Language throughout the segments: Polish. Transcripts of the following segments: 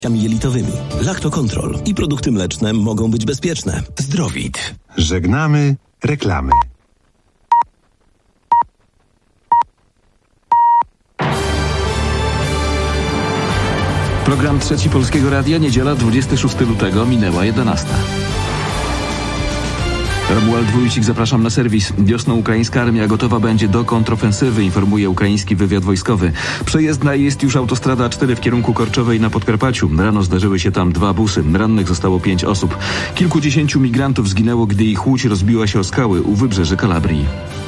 jelitowymi. Lactocontrol i produkty mleczne mogą być bezpieczne. Zdrowit. Żegnamy reklamy. Program Trzeci Polskiego Radia, niedziela 26 lutego, minęła 11. Romuald Wójcik, zapraszam na serwis. Wiosną ukraińska armia gotowa będzie do kontrofensywy, informuje ukraiński wywiad wojskowy. Przejezdna jest już autostrada A4 w kierunku Korczowej na Podkarpaciu. Rano zdarzyły się tam 2 busy. Rannych zostało 5 osób. Kilkudziesięciu migrantów zginęło, gdy ich łódź rozbiła się o skały u wybrzeży Kalabrii.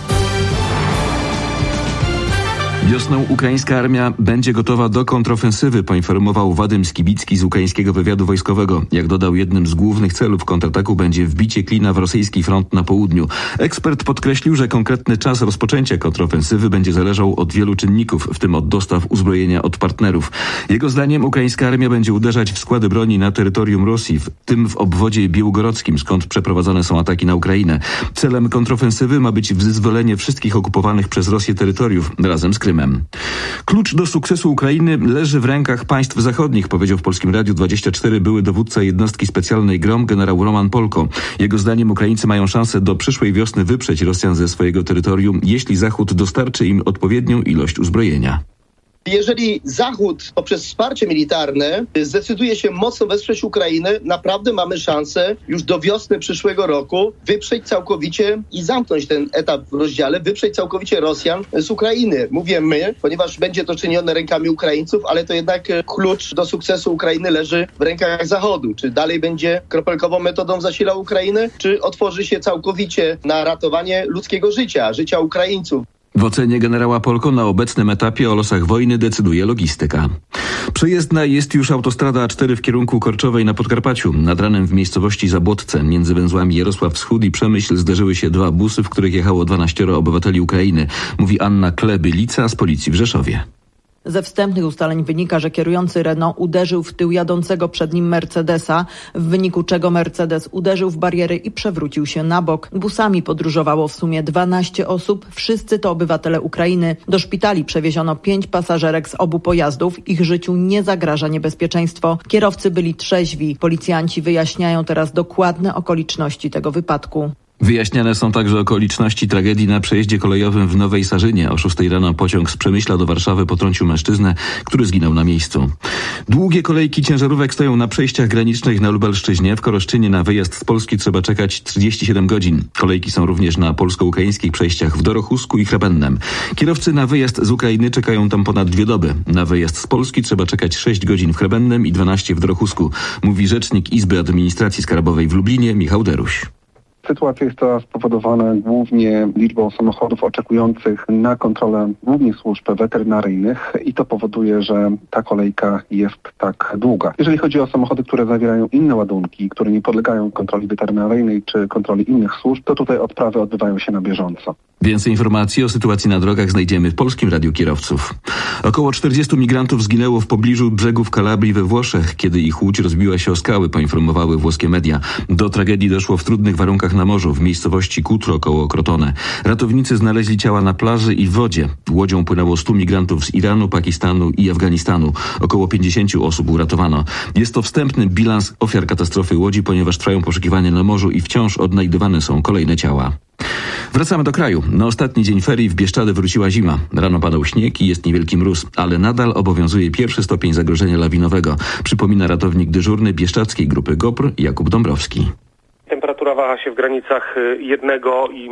Wiosną ukraińska armia będzie gotowa do kontrofensywy, poinformował Wadym Skibicki z ukraińskiego wywiadu wojskowego. Jak dodał, jednym z głównych celów kontrataku będzie wbicie klina w rosyjski front na południu. Ekspert podkreślił, że konkretny czas rozpoczęcia kontrofensywy będzie zależał od wielu czynników, w tym od dostaw uzbrojenia od partnerów. Jego zdaniem ukraińska armia będzie uderzać w składy broni na terytorium Rosji, w tym w obwodzie białgorodzkim, skąd przeprowadzane są ataki na Ukrainę. Celem kontrofensywy ma być wyzwolenie wszystkich okupowanych przez Rosję terytoriów razem z Krymem. Klucz do sukcesu Ukrainy leży w rękach państw zachodnich, powiedział w Polskim Radiu 24 były dowódca jednostki specjalnej GROM generał Roman Polko. Jego zdaniem Ukraińcy mają szansę do przyszłej wiosny wyprzeć Rosjan ze swojego terytorium, jeśli Zachód dostarczy im odpowiednią ilość uzbrojenia. Jeżeli Zachód poprzez wsparcie militarne zdecyduje się mocno wesprzeć Ukrainę, naprawdę mamy szansę już do wiosny przyszłego roku wyprzeć całkowicie i zamknąć ten etap w rozdziale, wyprzeć całkowicie Rosjan z Ukrainy. Mówię my, ponieważ będzie to czynione rękami Ukraińców, ale to jednak klucz do sukcesu Ukrainy leży w rękach Zachodu. Czy dalej będzie kropelkową metodą zasilał Ukrainę, czy otworzy się całkowicie na ratowanie ludzkiego życia Ukraińców. W ocenie generała Polko na obecnym etapie o losach wojny decyduje logistyka. Przejezdna jest już autostrada A4 w kierunku Korczowej na Podkarpaciu. Nad ranem w miejscowości Zabłotce między węzłami Jarosław Wschód i Przemyśl zderzyły się 2 busy, w których jechało 12 obywateli Ukrainy, mówi Anna Kleby-Lica z policji w Rzeszowie. Ze wstępnych ustaleń wynika, że kierujący Renault uderzył w tył jadącego przed nim Mercedesa, w wyniku czego Mercedes uderzył w bariery i przewrócił się na bok. Busami podróżowało w sumie 12 osób, wszyscy to obywatele Ukrainy. Do szpitali przewieziono 5 pasażerek z obu pojazdów, ich życiu nie zagraża niebezpieczeństwo. Kierowcy byli trzeźwi. Policjanci wyjaśniają teraz dokładne okoliczności tego wypadku. Wyjaśniane są także okoliczności tragedii na przejeździe kolejowym w Nowej Sarzynie. O 6 rano pociąg z Przemyśla do Warszawy potrącił mężczyznę, który zginął na miejscu. Długie kolejki ciężarówek stoją na przejściach granicznych na Lubelszczyźnie. W Koroszczynie na wyjazd z Polski trzeba czekać 37 godzin. Kolejki są również na polsko-ukraińskich przejściach w Dorochusku i Chrabennem. Kierowcy na wyjazd z Ukrainy czekają tam ponad 2 doby. Na wyjazd z Polski trzeba czekać 6 godzin w Chrabennem i 12 w Dorochusku, mówi rzecznik Izby Administracji Skarbowej w Lublinie Michał Deruś. Sytuacja jest to spowodowana głównie liczbą samochodów oczekujących na kontrolę głównie służb weterynaryjnych i to powoduje, że ta kolejka jest tak długa. Jeżeli chodzi o samochody, które zawierają inne ładunki, które nie podlegają kontroli weterynaryjnej czy kontroli innych służb, to tutaj odprawy odbywają się na bieżąco. Więcej informacji o sytuacji na drogach znajdziemy w Polskim Radiu Kierowców. Około 40 migrantów zginęło w pobliżu brzegów Kalabrii we Włoszech, kiedy ich łódź rozbiła się o skały, poinformowały włoskie media. Do tragedii doszło w trudnych warunkach na morzu, w miejscowości Cutro koło Crotone. Ratownicy znaleźli ciała na plaży i w wodzie. Łodzią płynęło 100 migrantów z Iranu, Pakistanu i Afganistanu. Około 50 osób uratowano. Jest to wstępny bilans ofiar katastrofy łodzi, ponieważ trwają poszukiwania na morzu i wciąż odnajdywane są kolejne ciała. Wracamy do kraju. Na ostatni dzień ferii w Bieszczady wróciła zima. Rano padał śnieg i jest niewielki mróz, ale nadal obowiązuje 1. stopień zagrożenia lawinowego, przypomina ratownik dyżurny bieszczadzkiej grupy GOPR Jakub Dąbrowski. Temperatura waha się w granicach 1 i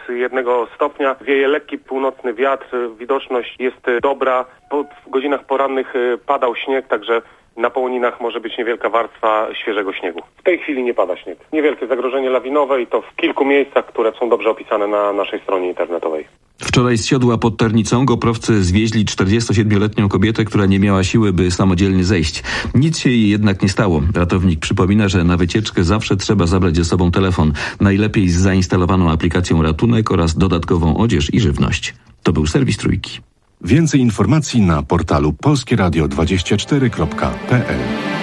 -1 stopnia. Wieje lekki północny wiatr, widoczność jest dobra. W godzinach porannych padał śnieg, także na połoninach może być niewielka warstwa świeżego śniegu. W tej chwili nie pada śnieg. Niewielkie zagrożenie lawinowe i to w kilku miejscach, które są dobrze opisane na naszej stronie internetowej. Wczoraj z siodła pod Tarnicą goprowcy zwieźli 47-letnią kobietę, która nie miała siły, by samodzielnie zejść. Nic się jej jednak nie stało. Ratownik przypomina, że na wycieczkę zawsze trzeba zabrać ze sobą telefon. Najlepiej z zainstalowaną aplikacją Ratunek oraz dodatkową odzież i żywność. To był serwis Trójki. Więcej informacji na portalu polskieradio24.pl.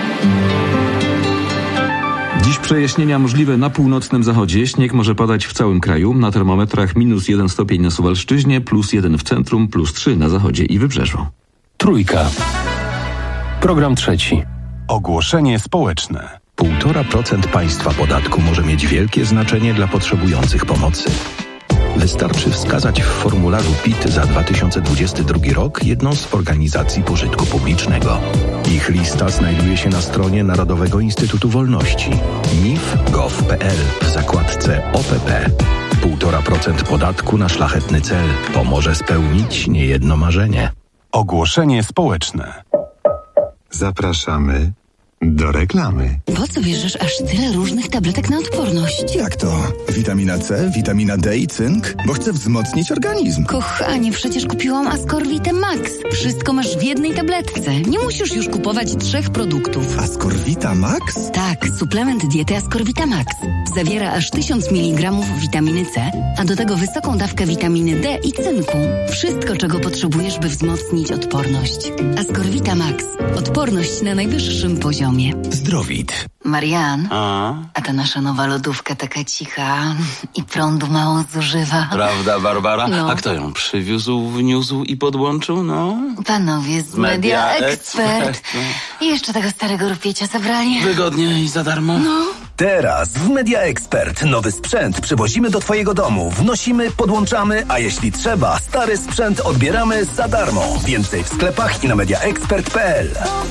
Dziś przejaśnienia możliwe na północnym zachodzie. Śnieg może padać w całym kraju. Na termometrach -1 stopień na Suwalszczyźnie, +1 w centrum, +3 na zachodzie i wybrzeżu. Trójka. Program trzeci. Ogłoszenie społeczne. 1,5% państwa podatku może mieć wielkie znaczenie dla potrzebujących pomocy. Wystarczy wskazać w formularzu PIT za 2022 rok jedną z organizacji pożytku publicznego. Ich lista znajduje się na stronie Narodowego Instytutu Wolności nif.gov.pl w zakładce OPP. 1,5% podatku na szlachetny cel pomoże spełnić niejedno marzenie. Ogłoszenie społeczne. Zapraszamy do reklamy. Po co bierzesz aż tyle różnych tabletek na odporność? Jak to? Witamina C, witamina D i cynk? Bo chcę wzmocnić organizm. Kochanie, przecież kupiłam Ascorvitę Max. Wszystko masz w jednej tabletce. Nie musisz już kupować 3 produktów. Ascorvita Max? Tak, suplement diety Ascorvita Max. Zawiera aż 1000 mg witaminy C, a do tego wysoką dawkę witaminy D i cynku. Wszystko, czego potrzebujesz, by wzmocnić odporność. Ascorvita Max. Odporność na najwyższym poziomie. Zdrowit. Marian, a ta nasza nowa lodówka taka cicha i prądu mało zużywa. Prawda, Barbara? No. A kto ją przywiózł, wniósł i podłączył, no? Panowie z Media Expert. I jeszcze tego starego rupiecia zabrali. Wygodnie i za darmo? No. Teraz w Media Expert nowy sprzęt przywozimy do twojego domu, wnosimy, podłączamy, a jeśli trzeba, stary sprzęt odbieramy za darmo. Więcej w sklepach i na mediaexpert.pl.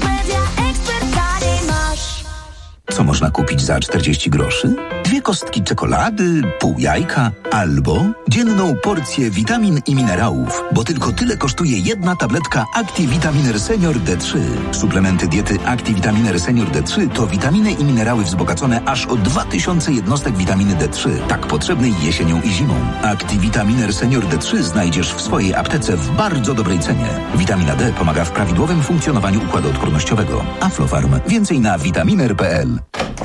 Co można kupić za 40 groszy? 2 kostki czekolady, pół jajka albo dzienną porcję witamin i minerałów, bo tylko tyle kosztuje jedna tabletka ActiVitaminer Senior D3. Suplementy diety ActiVitaminer Senior D3 to witaminy i minerały wzbogacone aż o 2000 jednostek witaminy D3, tak potrzebnej jesienią i zimą. ActiVitaminer Senior D3 znajdziesz w swojej aptece w bardzo dobrej cenie. Witamina D pomaga w prawidłowym funkcjonowaniu układu odpornościowego. Aflofarm. Więcej na vitaminer.pl.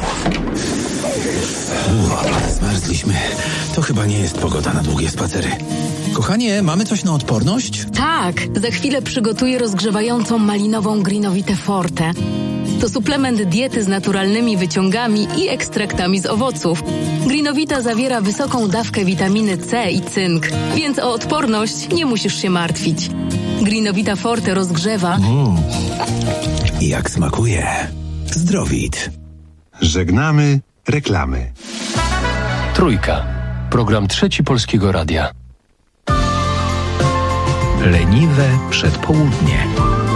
Zmarzliśmy. To chyba nie jest pogoda na długie spacery. Kochanie, mamy coś na odporność? Tak, za chwilę przygotuję rozgrzewającą malinową Greenovitę Forte. To suplement diety z naturalnymi wyciągami i ekstraktami z owoców. Greenovita zawiera wysoką dawkę witaminy C i cynk, więc o odporność nie musisz się martwić. Greenovita Forte rozgrzewa. Jak smakuje. Zdrowit. Żegnamy reklamy. Trójka. Program Trzeci Polskiego Radia. Leniwe przedpołudnie.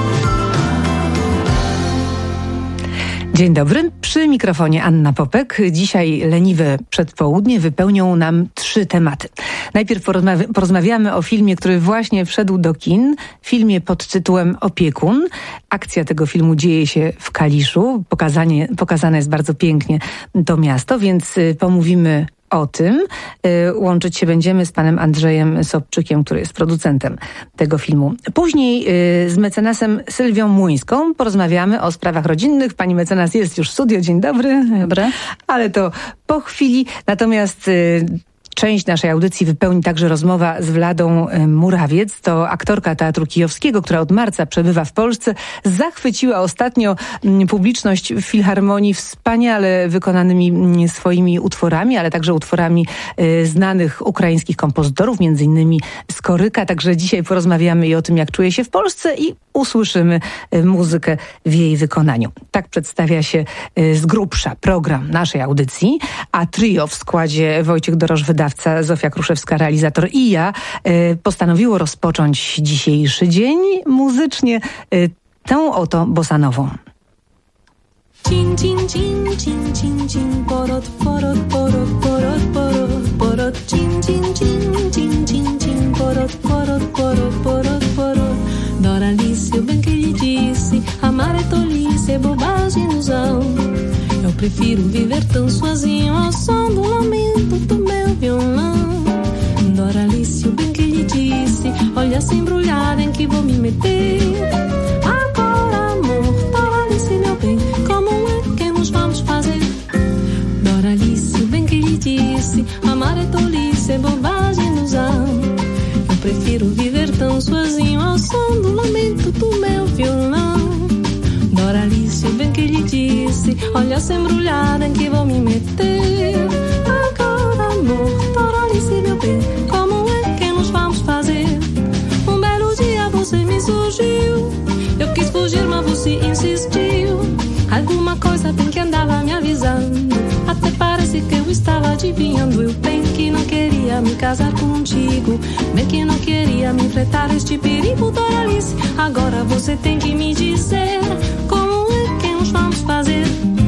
Dzień dobry, przy mikrofonie Anna Popek. Dzisiaj leniwe przedpołudnie wypełnią nam 3 tematy. Najpierw porozmawiamy o filmie, który właśnie wszedł do kin, filmie pod tytułem Opiekun. Akcja tego filmu dzieje się w Kaliszu, pokazane jest bardzo pięknie to miasto, więc pomówimy o tym. Łączyć się będziemy z panem Andrzejem Sobczykiem, który jest producentem tego filmu. Później z mecenasem Sylwią Młyńską porozmawiamy o sprawach rodzinnych. Pani mecenas jest już w studio. Dzień dobry. Dobry. Ale to po chwili. Natomiast część naszej audycji wypełni także rozmowa z Wladą Murawiec. To aktorka Teatru Kijowskiego, która od marca przebywa w Polsce. Zachwyciła ostatnio publiczność w Filharmonii wspaniale wykonanymi swoimi utworami, ale także utworami znanych ukraińskich kompozytorów, między innymi Skoryka. Także dzisiaj porozmawiamy i o tym, jak czuje się w Polsce i usłyszymy muzykę w jej wykonaniu. Tak przedstawia się z grubsza program naszej audycji, a trio w składzie Wojciech Dorosz, wydawca, Zofia Kruszewska, realizator i ja postanowiło rozpocząć dzisiejszy dzień muzycznie tą oto bossanową. Cin, cin, cin, cin, cin, cin, porot, porot, porot, porot, porot, porot, cin, cin, cin, cin, cin, cin, porot, porot, porot, porot, porot. Doralice, o bem que lhe disse, amar é tolice, é bobagem, ilusão. Eu prefiro viver tão sozinho ao som do lamento do meu violão. Doralice, o bem que lhe disse, olha essa embrulhada em que vou me meter. Agora, amor, Doralice, meu bem, como é que nos vamos fazer? Doralice, o bem que lhe disse, amar é tolice, é bobagem, ilusão. Eu prefiro viver tão sozinho ao som do lamento do meu violão. Doralice, o bem que lhe disse, olha essa embrulhada em que vou me meter. Agora, amor, Doralice, meu bem, como é que nos vamos fazer? Um belo dia você me surgiu, eu quis fugir, mas você insistiu. Às Alguma coisa bem que andava me avisando. Até parece que eu estava adivinhando. Eu bem que não queria me casar contigo, bem que não queria me enfrentar este perigo, Doralice. Agora você tem que me dizer como é que nós vamos fazer.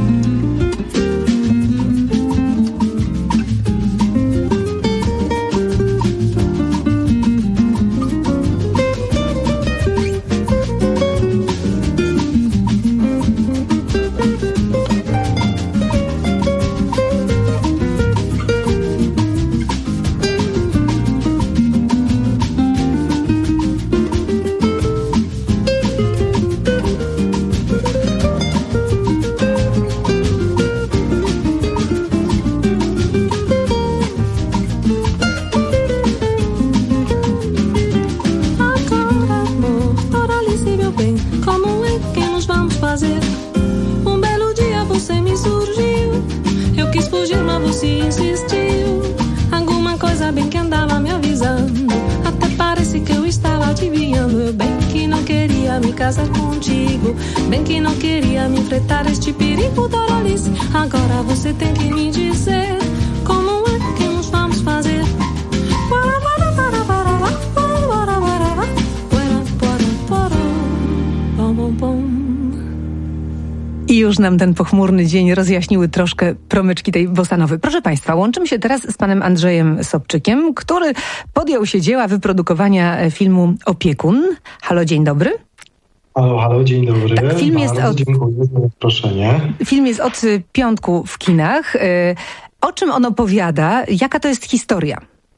Bem que não queria me enfrentar este perigo, Doralice. Agora você tem que me dizer como é que nós vamos fazer. I już nam ten pochmurny dzień rozjaśniły troszkę promyczki tej bossanowy. Proszę Państwa, łączymy się teraz z panem Andrzejem Sobczykiem, który podjął się dzieła wyprodukowania filmu Opiekun. Halo, dzień dobry. Halo, dzień dobry. Tak, dziękuję za zaproszenie. Film jest od piątku w kinach. O czym on opowiada? Jaka to jest historia?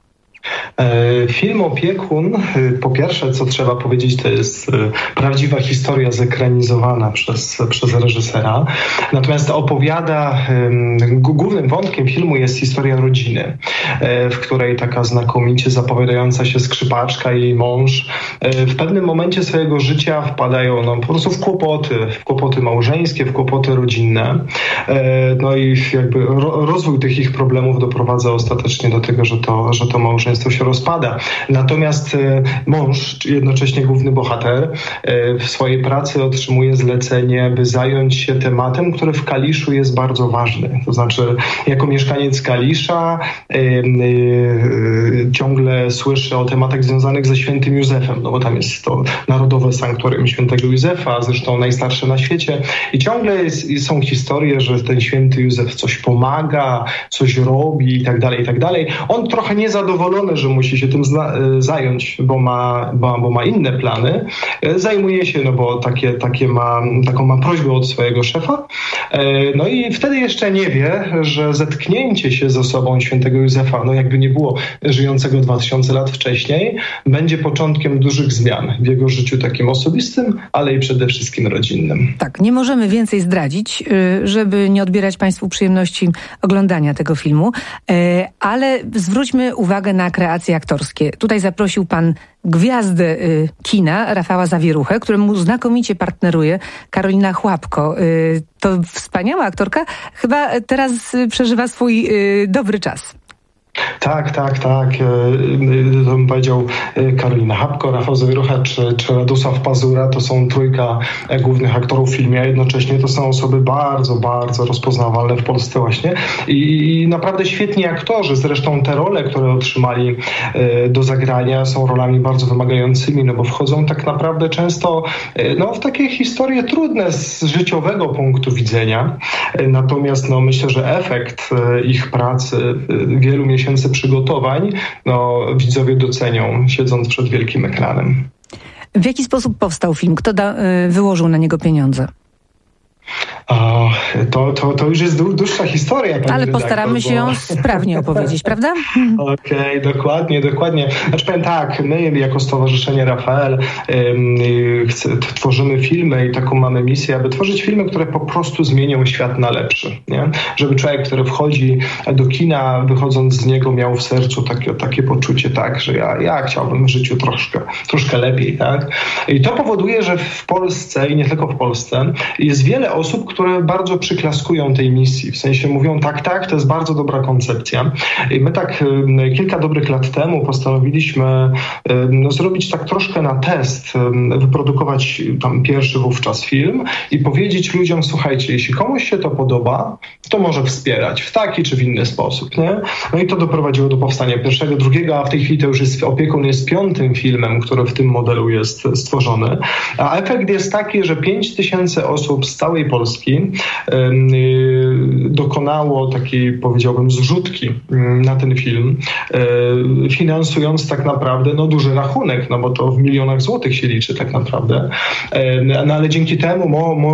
Film Opiekun, po pierwsze, co trzeba powiedzieć, to jest prawdziwa historia zekranizowana przez reżysera. Natomiast opowiada, głównym wątkiem filmu jest historia rodziny, w której taka znakomicie zapowiadająca się skrzypaczka i jej mąż w pewnym momencie swojego życia wpadają po prostu w kłopoty małżeńskie, w kłopoty rodzinne. No i jakby rozwój tych ich problemów doprowadza ostatecznie do tego, że to małżeństwo się rozpada. Natomiast mąż, jednocześnie główny bohater, w swojej pracy otrzymuje zlecenie, by zająć się tematem, który w Kaliszu jest bardzo ważny. To znaczy, jako mieszkaniec Kalisza ciągle słyszę o tematach związanych ze świętym Józefem, no bo tam jest to narodowe sanktuarium świętego Józefa, zresztą najstarsze na świecie. I ciągle są historie, że ten święty Józef coś pomaga, coś robi i tak dalej, i tak dalej. On trochę niezadowolony, że musi się tym zająć, bo ma inne plany. Zajmuje się, no bo taką ma prośbę od swojego szefa. No i wtedy jeszcze nie wie, że zetknięcie się z osobą świętego Józefa, no jakby nie było żyjącego 2000 lat wcześniej, będzie początkiem dużych zmian w jego życiu takim osobistym, ale i przede wszystkim rodzinnym. Tak, nie możemy więcej zdradzić, żeby nie odbierać Państwu przyjemności oglądania tego filmu, ale zwróćmy uwagę na kreacje aktorskie. Tutaj zaprosił pan gwiazdę kina, Rafała Zawieruchę, któremu znakomicie partneruje Karolina Chłapko. To wspaniała aktorka. Chyba teraz przeżywa swój dobry czas. Tak. To bym powiedział Karolina Chłapko, Rafał Zawierucha czy Radosław Pazura. To są trójka głównych aktorów w filmie, a jednocześnie to są osoby bardzo, bardzo rozpoznawalne w Polsce właśnie. I naprawdę świetni aktorzy. Zresztą te role, które otrzymali do zagrania, są rolami bardzo wymagającymi, no bo wchodzą tak naprawdę często w takie historie trudne z życiowego punktu widzenia. Natomiast myślę, że efekt ich pracy, wielu miesięcy przygotowań, widzowie docenią, siedząc przed wielkim ekranem. W jaki sposób powstał film? Kto wyłożył na niego pieniądze? To już jest dłuższa historia. Ale postaramy się ją sprawnie opowiedzieć, prawda? Okej, dokładnie. Znaczy powiem tak, my jako Stowarzyszenie Rafael tworzymy filmy i taką mamy misję, aby tworzyć filmy, które po prostu zmienią świat na lepszy. Nie? Żeby człowiek, który wchodzi do kina, wychodząc z niego, miał w sercu takie poczucie, tak, że ja chciałbym w życiu troszkę lepiej. Tak? I to powoduje, że w Polsce i nie tylko w Polsce jest wiele osób, które bardzo przyklaskują tej misji. W sensie mówią, tak, to jest bardzo dobra koncepcja. I my tak kilka dobrych lat temu postanowiliśmy zrobić tak troszkę na test, wyprodukować tam pierwszy wówczas film i powiedzieć ludziom, słuchajcie, jeśli komuś się to podoba, to może wspierać w taki czy w inny sposób, nie? No i to doprowadziło do powstania pierwszego, drugiego, a w tej chwili to już jest Opiekun jest 5. filmem, który w tym modelu jest stworzony. A efekt jest taki, że 5000 osób z całej Polski dokonało takiej, powiedziałbym, zrzutki na ten film, finansując tak naprawdę duży rachunek, bo to w milionach złotych się liczy tak naprawdę. No ale dzięki temu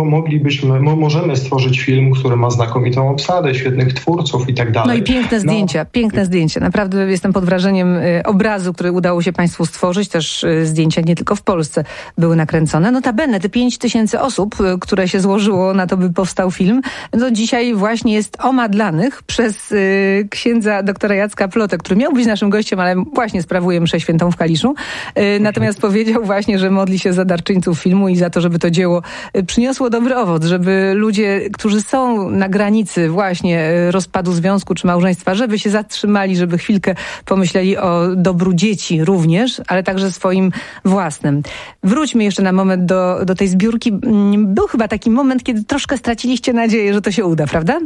możemy stworzyć film, który ma znakomitą obsadę, świetnych twórców i tak dalej. No i piękne zdjęcia. Naprawdę jestem pod wrażeniem obrazu, który udało się państwu stworzyć. Też zdjęcia nie tylko w Polsce były nakręcone. Notabene te 5000 osób, które się złożyło na to, by powstał film, dzisiaj właśnie jest omadlanych przez księdza doktora Jacka Plotę, który miał być naszym gościem, ale właśnie sprawuje mszę świętą w Kaliszu. Natomiast powiedział właśnie, że modli się za darczyńców filmu i za to, żeby to dzieło przyniosło dobry owoc, żeby ludzie, którzy są na granicy właśnie rozpadu związku czy małżeństwa, żeby się zatrzymali, żeby chwilkę pomyśleli o dobru dzieci również, ale także swoim własnym. Wróćmy jeszcze na moment do tej zbiórki. Był chyba taki moment, kiedy troszkę straciliście nadzieję, że to się uda, prawda?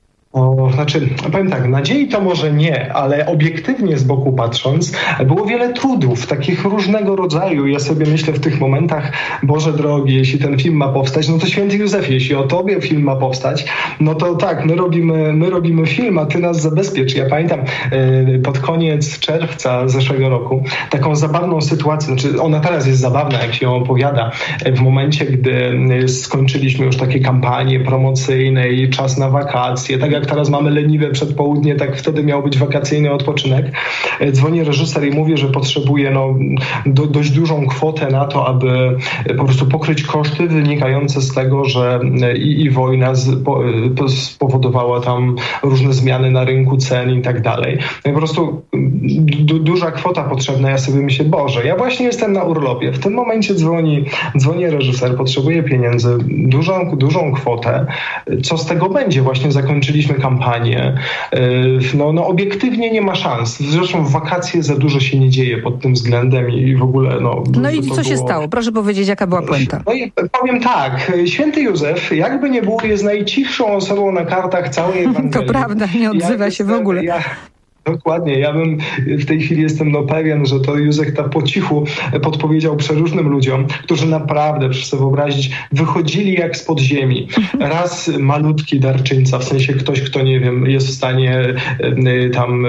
Powiem tak, nadziei to może nie, ale obiektywnie z boku patrząc, było wiele trudów, takich różnego rodzaju. Ja sobie myślę w tych momentach, Boże drogi, jeśli ten film ma powstać, to Święty Józefie, jeśli o tobie film ma powstać, to tak, my robimy film, a ty nas zabezpiecz. Ja pamiętam pod koniec czerwca zeszłego roku taką zabawną sytuację, ona teraz jest zabawna, jak się ją opowiada, w momencie, gdy skończyliśmy już takie kampanie promocyjne i czas na wakacje, tak jak teraz mamy leniwe przedpołudnie, tak wtedy miał być wakacyjny odpoczynek. Dzwoni reżyser i mówi, że potrzebuje dość dużą kwotę na to, aby po prostu pokryć koszty wynikające z tego, że i wojna spowodowała tam różne zmiany na rynku cen i tak dalej. No i po prostu duża kwota potrzebna. Ja sobie myślę, Boże, ja właśnie jestem na urlopie. W tym momencie dzwoni reżyser, potrzebuje pieniędzy, dużą kwotę. Co z tego będzie? Właśnie zakończyliśmy kampanię. Obiektywnie nie ma szans. Zresztą w wakacje za dużo się nie dzieje pod tym względem i w ogóle... No i co się stało? Proszę powiedzieć, jaka była puenta? No i powiem tak. Święty Józef, jakby nie było, jest najcichszą osobą na kartach całej Ewangelii. To prawda, nie odzywa się w ogóle. Dokładnie. Ja bym w tej chwili jestem pewien, że to Józef tak po cichu podpowiedział przeróżnym ludziom, którzy naprawdę, proszę sobie wyobrazić, wychodzili jak spod ziemi. Raz malutki darczyńca, w sensie ktoś, kto nie wiem, jest w stanie tam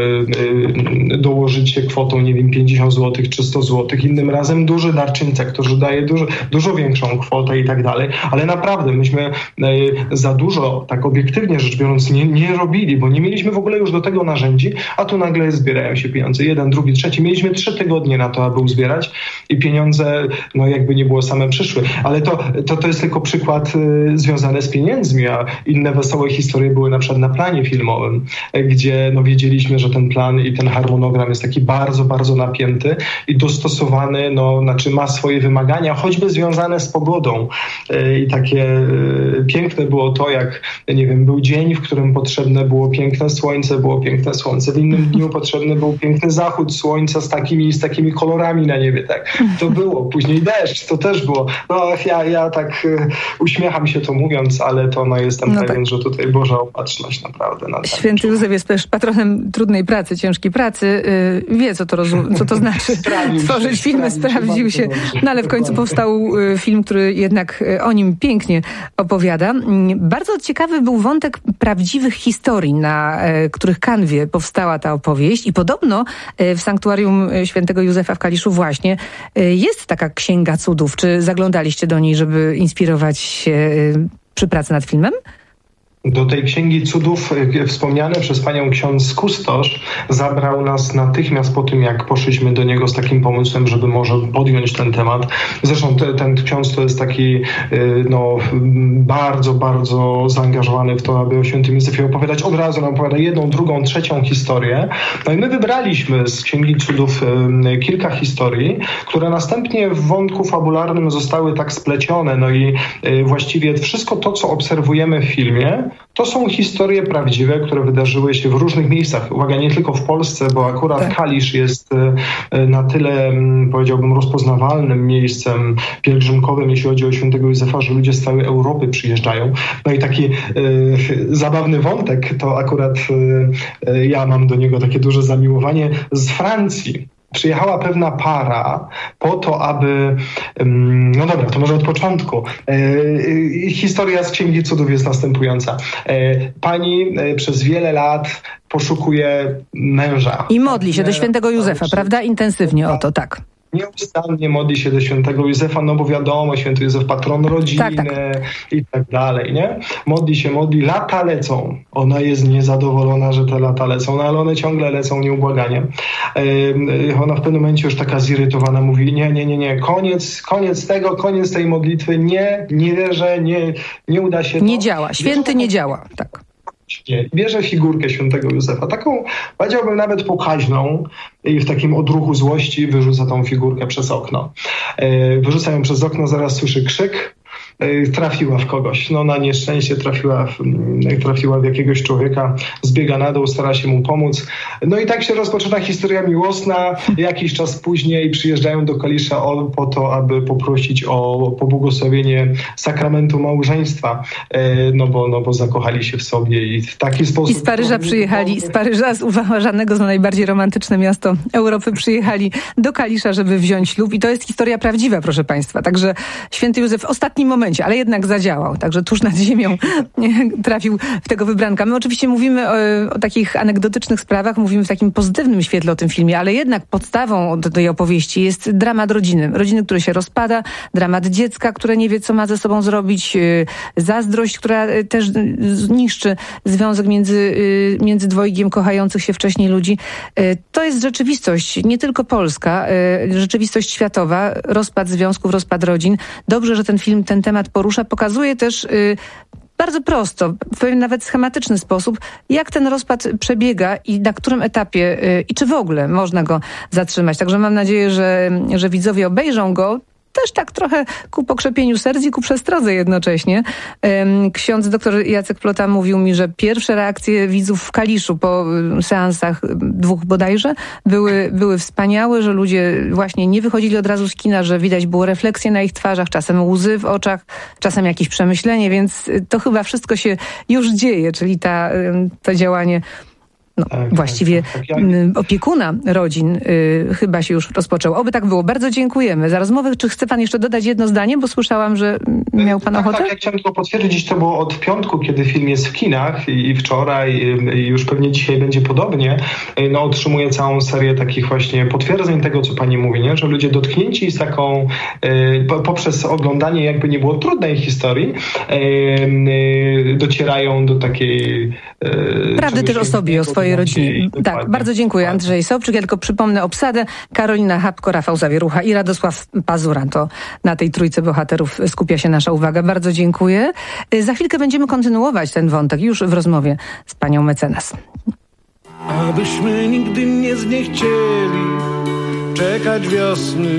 dołożyć się kwotą, nie wiem, 50 zł czy 100 zł. Innym razem duży darczyńca, który daje dużo większą kwotę i tak dalej. Ale naprawdę myśmy za dużo, tak obiektywnie rzecz biorąc, nie robili, bo nie mieliśmy w ogóle już do tego narzędzi, a tu nagle zbierają się pieniądze. 1, 2, 3. Mieliśmy 3 tygodnie na to, aby uzbierać i pieniądze, jakby nie było, same przyszły. Ale to jest tylko przykład związany z pieniędzmi, a inne wesołe historie były na przykład na planie filmowym, gdzie wiedzieliśmy, że ten plan i ten harmonogram jest taki bardzo, bardzo napięty i dostosowany, ma swoje wymagania, choćby związane z pogodą. I takie piękne było to, jak, nie wiem, był dzień, w którym potrzebne było piękne słońce, w innym dniu potrzebny był piękny zachód słońca z takimi kolorami na niebie, tak. To było. Później deszcz, to też było. Ja tak uśmiecham się to mówiąc, ale to jestem pewien, że tutaj Boża opatrzność naprawdę. Święty Józef jest też patronem trudnej pracy, ciężkiej pracy. Wie, co to znaczy tworzyć filmy, sprawdził się. No ale w końcu powstał film, który jednak o nim pięknie opowiada. Bardzo ciekawy był wątek prawdziwych historii, na których kanwie powstała ta opowieść i podobno w sanktuarium świętego Józefa w Kaliszu właśnie jest taka księga cudów. Czy zaglądaliście do niej, żeby inspirować się przy pracy nad filmem? Do tej Księgi Cudów wspomniany przez panią ksiądz kustosz zabrał nas natychmiast po tym, jak poszliśmy do niego z takim pomysłem, żeby może podjąć ten temat. Zresztą ten ksiądz to jest taki bardzo, bardzo zaangażowany w to, aby o świętym Józefie opowiadać. Od razu nam opowiada 1., 2., 3. historię. No i my wybraliśmy z Księgi Cudów kilka historii, które następnie w wątku fabularnym zostały tak splecione. No i właściwie wszystko to, co obserwujemy w filmie, to są historie prawdziwe, które wydarzyły się w różnych miejscach. Uwaga, nie tylko w Polsce, bo akurat Kalisz jest na tyle, powiedziałbym, rozpoznawalnym miejscem pielgrzymkowym, jeśli chodzi o świętego Józefa, że ludzie z całej Europy przyjeżdżają. No i taki zabawny wątek, to akurat ja mam do niego takie duże zamiłowanie, z Francji. Przyjechała pewna para po to, aby... No dobra, to może od początku. Historia z Księgi Cudów jest następująca. Pani przez wiele lat poszukuje męża. I modli się do świętego Józefa, prawda? Intensywnie o to, tak. Nieustannie modli się do świętego Józefa, no bo wiadomo, święty Józef patron rodziny i tak dalej, nie? Modli, lata lecą. Ona jest niezadowolona, że te lata lecą, no ale one ciągle lecą nieubłaganie. Ona w pewnym momencie już taka zirytowana mówi, nie, koniec tej modlitwy, nie wierzę, nie uda się. Nie działa, święty nie działa, tak. Bierze figurkę świętego Józefa, taką, powiedziałbym, nawet pokaźną, i w takim odruchu złości wyrzuca tą figurkę przez okno. Wyrzuca ją przez okno, zaraz słyszy krzyk, trafiła w kogoś. No na nieszczęście trafiła w jakiegoś człowieka, zbiega na dół, stara się mu pomóc. No i tak się rozpoczyna historia miłosna. Jakiś czas później przyjeżdżają do Kalisza po to, aby poprosić o pobłogosławienie sakramentu małżeństwa. No bo zakochali się w sobie i w taki sposób... I z Paryża przyjechali, z Paryża, uważanego za najbardziej romantyczne miasto Europy, przyjechali do Kalisza, żeby wziąć ślub. I to jest historia prawdziwa, proszę państwa. Także święty Józef w ostatnim momencie, ale jednak zadziałał, także tuż nad ziemią trafił w tego wybranka. My oczywiście mówimy o takich anegdotycznych sprawach, mówimy w takim pozytywnym świetle o tym filmie, ale jednak podstawą do tej opowieści jest dramat rodziny, który się rozpada, dramat dziecka, które nie wie, co ma ze sobą zrobić, zazdrość, która też niszczy związek między dwojgiem kochających się wcześniej ludzi. To jest rzeczywistość, nie tylko polska, rzeczywistość światowa, rozpad związków, rozpad rodzin. Dobrze, że ten film ten temat porusza, pokazuje też bardzo prosto, w pewien nawet schematyczny sposób, jak ten rozpad przebiega i na którym etapie i czy w ogóle można go zatrzymać. Także mam nadzieję, że widzowie obejrzą go też tak trochę ku pokrzepieniu serc i ku przestrodze jednocześnie. Ksiądz dr Jacek Plota mówił mi, że pierwsze reakcje widzów w Kaliszu po seansach 2 bodajże były wspaniałe, że ludzie właśnie nie wychodzili od razu z kina, że widać było refleksje na ich twarzach, czasem łzy w oczach, czasem jakieś przemyślenie, więc to chyba wszystko się już dzieje, czyli to działanie właściwie opiekuna rodzin chyba się już rozpoczął. Oby tak było. Bardzo dziękujemy za rozmowę. Czy chce pan jeszcze dodać jedno zdanie, bo słyszałam, że miał pan ochotę? Tak, ja chciałem tylko potwierdzić, to było od piątku, kiedy film jest w kinach i wczoraj i już pewnie dzisiaj będzie podobnie. No, otrzymuje całą serię takich właśnie potwierdzeń tego, co pani mówi, nie? Że ludzie dotknięci z taką, poprzez oglądanie jakby nie było trudnej historii, docierają do takiej... Prawdy też o sobie, o swojej rodzinie. Tak, bardzo dziękuję. Andrzej Sobczyk. Ja tylko przypomnę obsadę. Karolina Habko, Rafał Zawierucha i Radosław Pazura. To na tej trójce bohaterów skupia się nasza uwaga. Bardzo dziękuję. Za chwilkę będziemy kontynuować ten wątek już w rozmowie z panią mecenas. Abyśmy nigdy nie zniechcieli czekać wiosny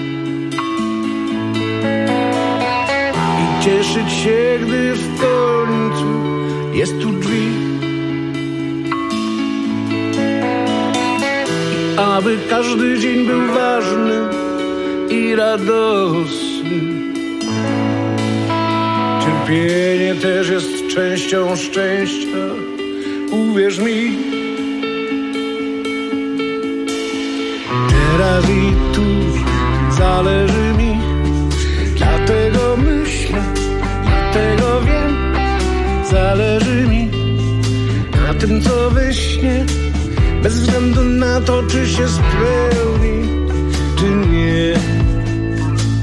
i cieszyć się, gdy w końcu jest tu drzwi. Aby każdy dzień był ważny i radosny. Cierpienie też jest częścią szczęścia, uwierz mi. Teraz i tu zależy mi, dlatego myślę, dlatego wiem. Zależy mi na tym, co wyśnie, bez względu na to, czy się spełni, czy nie.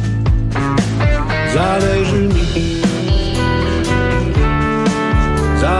Zależy mi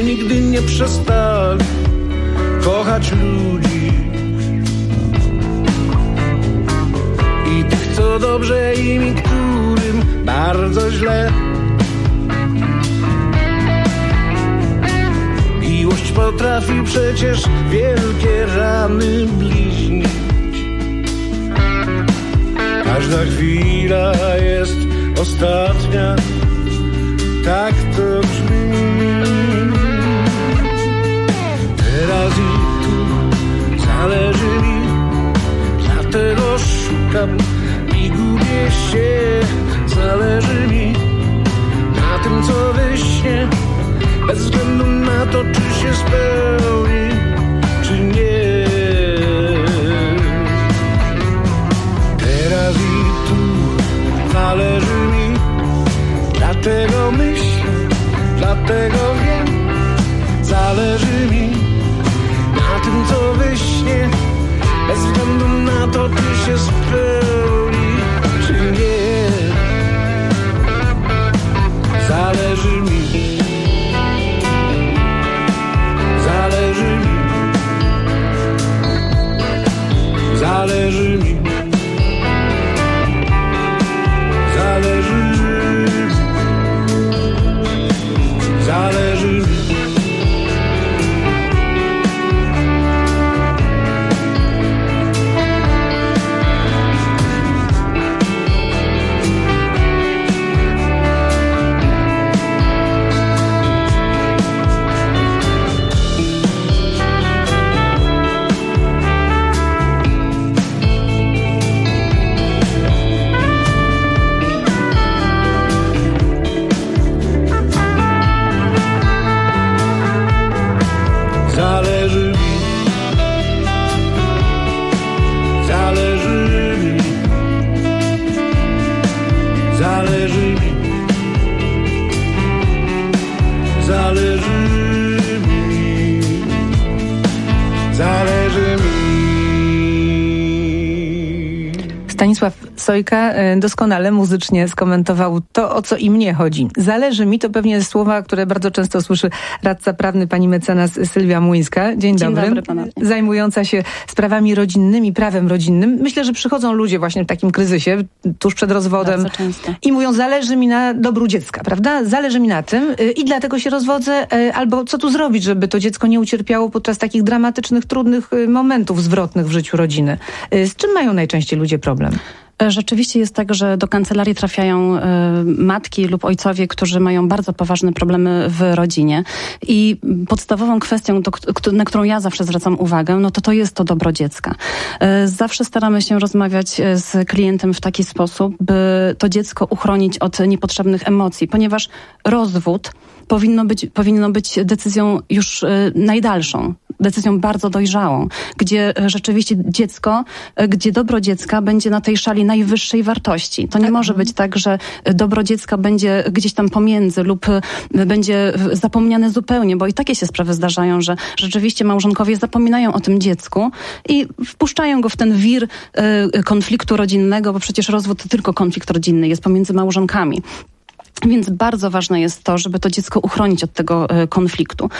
nigdy nie przestali kochać ludzi i tych, co dobrze im i którym bardzo źle. Miłość potrafi przecież wielkie rany bliźnić. Każda chwila jest ostatnia, tak to brzmi. Teraz i tu zależy mi, dlatego szukam i gubię się. Zależy mi na tym, co wyśnie, bez względu na to, czy się spełni, czy nie. Teraz i tu zależy mi, dlatego myślę, dlatego wiem. Zależy mi na tym, co wyśnie, bez względu na to, czy się spełni, czy nie. Zależy mi. Zależy mi, zależy mi, zależy mi, zależy mi. Zależy mi, zależy mi, zależy mi, zależy mi, zależy mi. Stanisław Sojka doskonale muzycznie skomentował to, o co i mnie chodzi. Zależy mi, to pewnie słowa, które bardzo często słyszy radca prawny pani mecenas Sylwia Młyńska. Dzień dobry panowie. Zajmująca się sprawami rodzinnymi, prawem rodzinnym. Myślę, że przychodzą ludzie właśnie w takim kryzysie, tuż przed rozwodem i mówią, zależy mi na dobru dziecka, prawda? Zależy mi na tym i dlatego się rozwodzę, albo co tu zrobić, żeby to dziecko nie ucierpiało podczas takich dramatycznych, trudnych momentów zwrotnych w życiu rodziny. Z czym mają najczęściej ludzie problem? Rzeczywiście jest tak, że do kancelarii trafiają matki lub ojcowie, którzy mają bardzo poważne problemy w rodzinie i podstawową kwestią, na którą ja zawsze zwracam uwagę, no to jest to dobro dziecka. Zawsze staramy się rozmawiać z klientem w taki sposób, by to dziecko uchronić od niepotrzebnych emocji, ponieważ rozwód powinno być decyzją już najdalszą, decyzją bardzo dojrzałą, gdzie rzeczywiście gdzie dobro dziecka będzie na tej szali najwyższej wartości. To nie może być tak, że dobro dziecka będzie gdzieś tam pomiędzy lub będzie zapomniane zupełnie, bo i takie się sprawy zdarzają, że rzeczywiście małżonkowie zapominają o tym dziecku i wpuszczają go w ten wir konfliktu rodzinnego, bo przecież rozwód to tylko konflikt rodzinny jest pomiędzy małżonkami. Więc bardzo ważne jest to, żeby to dziecko uchronić od tego konfliktu.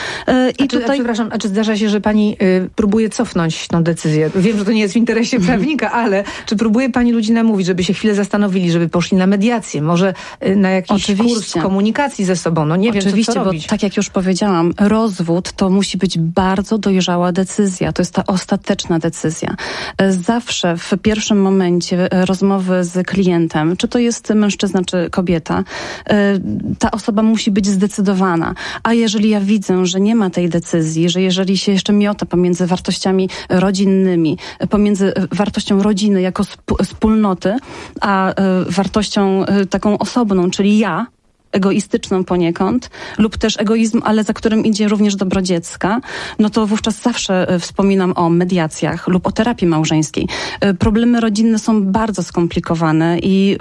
A czy zdarza się, że pani próbuje cofnąć tą decyzję? Wiem, że to nie jest w interesie prawnika, ale czy próbuje pani ludzi namówić, żeby się chwilę zastanowili, żeby poszli na mediację, może na jakiś kurs komunikacji ze sobą? No nie wiem, co robić. Bo tak jak już powiedziałam, rozwód to musi być bardzo dojrzała decyzja. To jest ta ostateczna decyzja. Zawsze w pierwszym momencie rozmowy z klientem, czy to jest mężczyzna, czy kobieta, ta osoba musi być zdecydowana. A jeżeli ja widzę, że nie ma tej decyzji, że jeżeli się jeszcze miota pomiędzy wartościami rodzinnymi, pomiędzy wartością rodziny jako wspólnoty, a wartością taką osobną, czyli ja, egoistyczną poniekąd, lub też egoizm, ale za którym idzie również dobro dziecka, no to wówczas zawsze wspominam o mediacjach lub o terapii małżeńskiej. Problemy rodzinne są bardzo skomplikowane i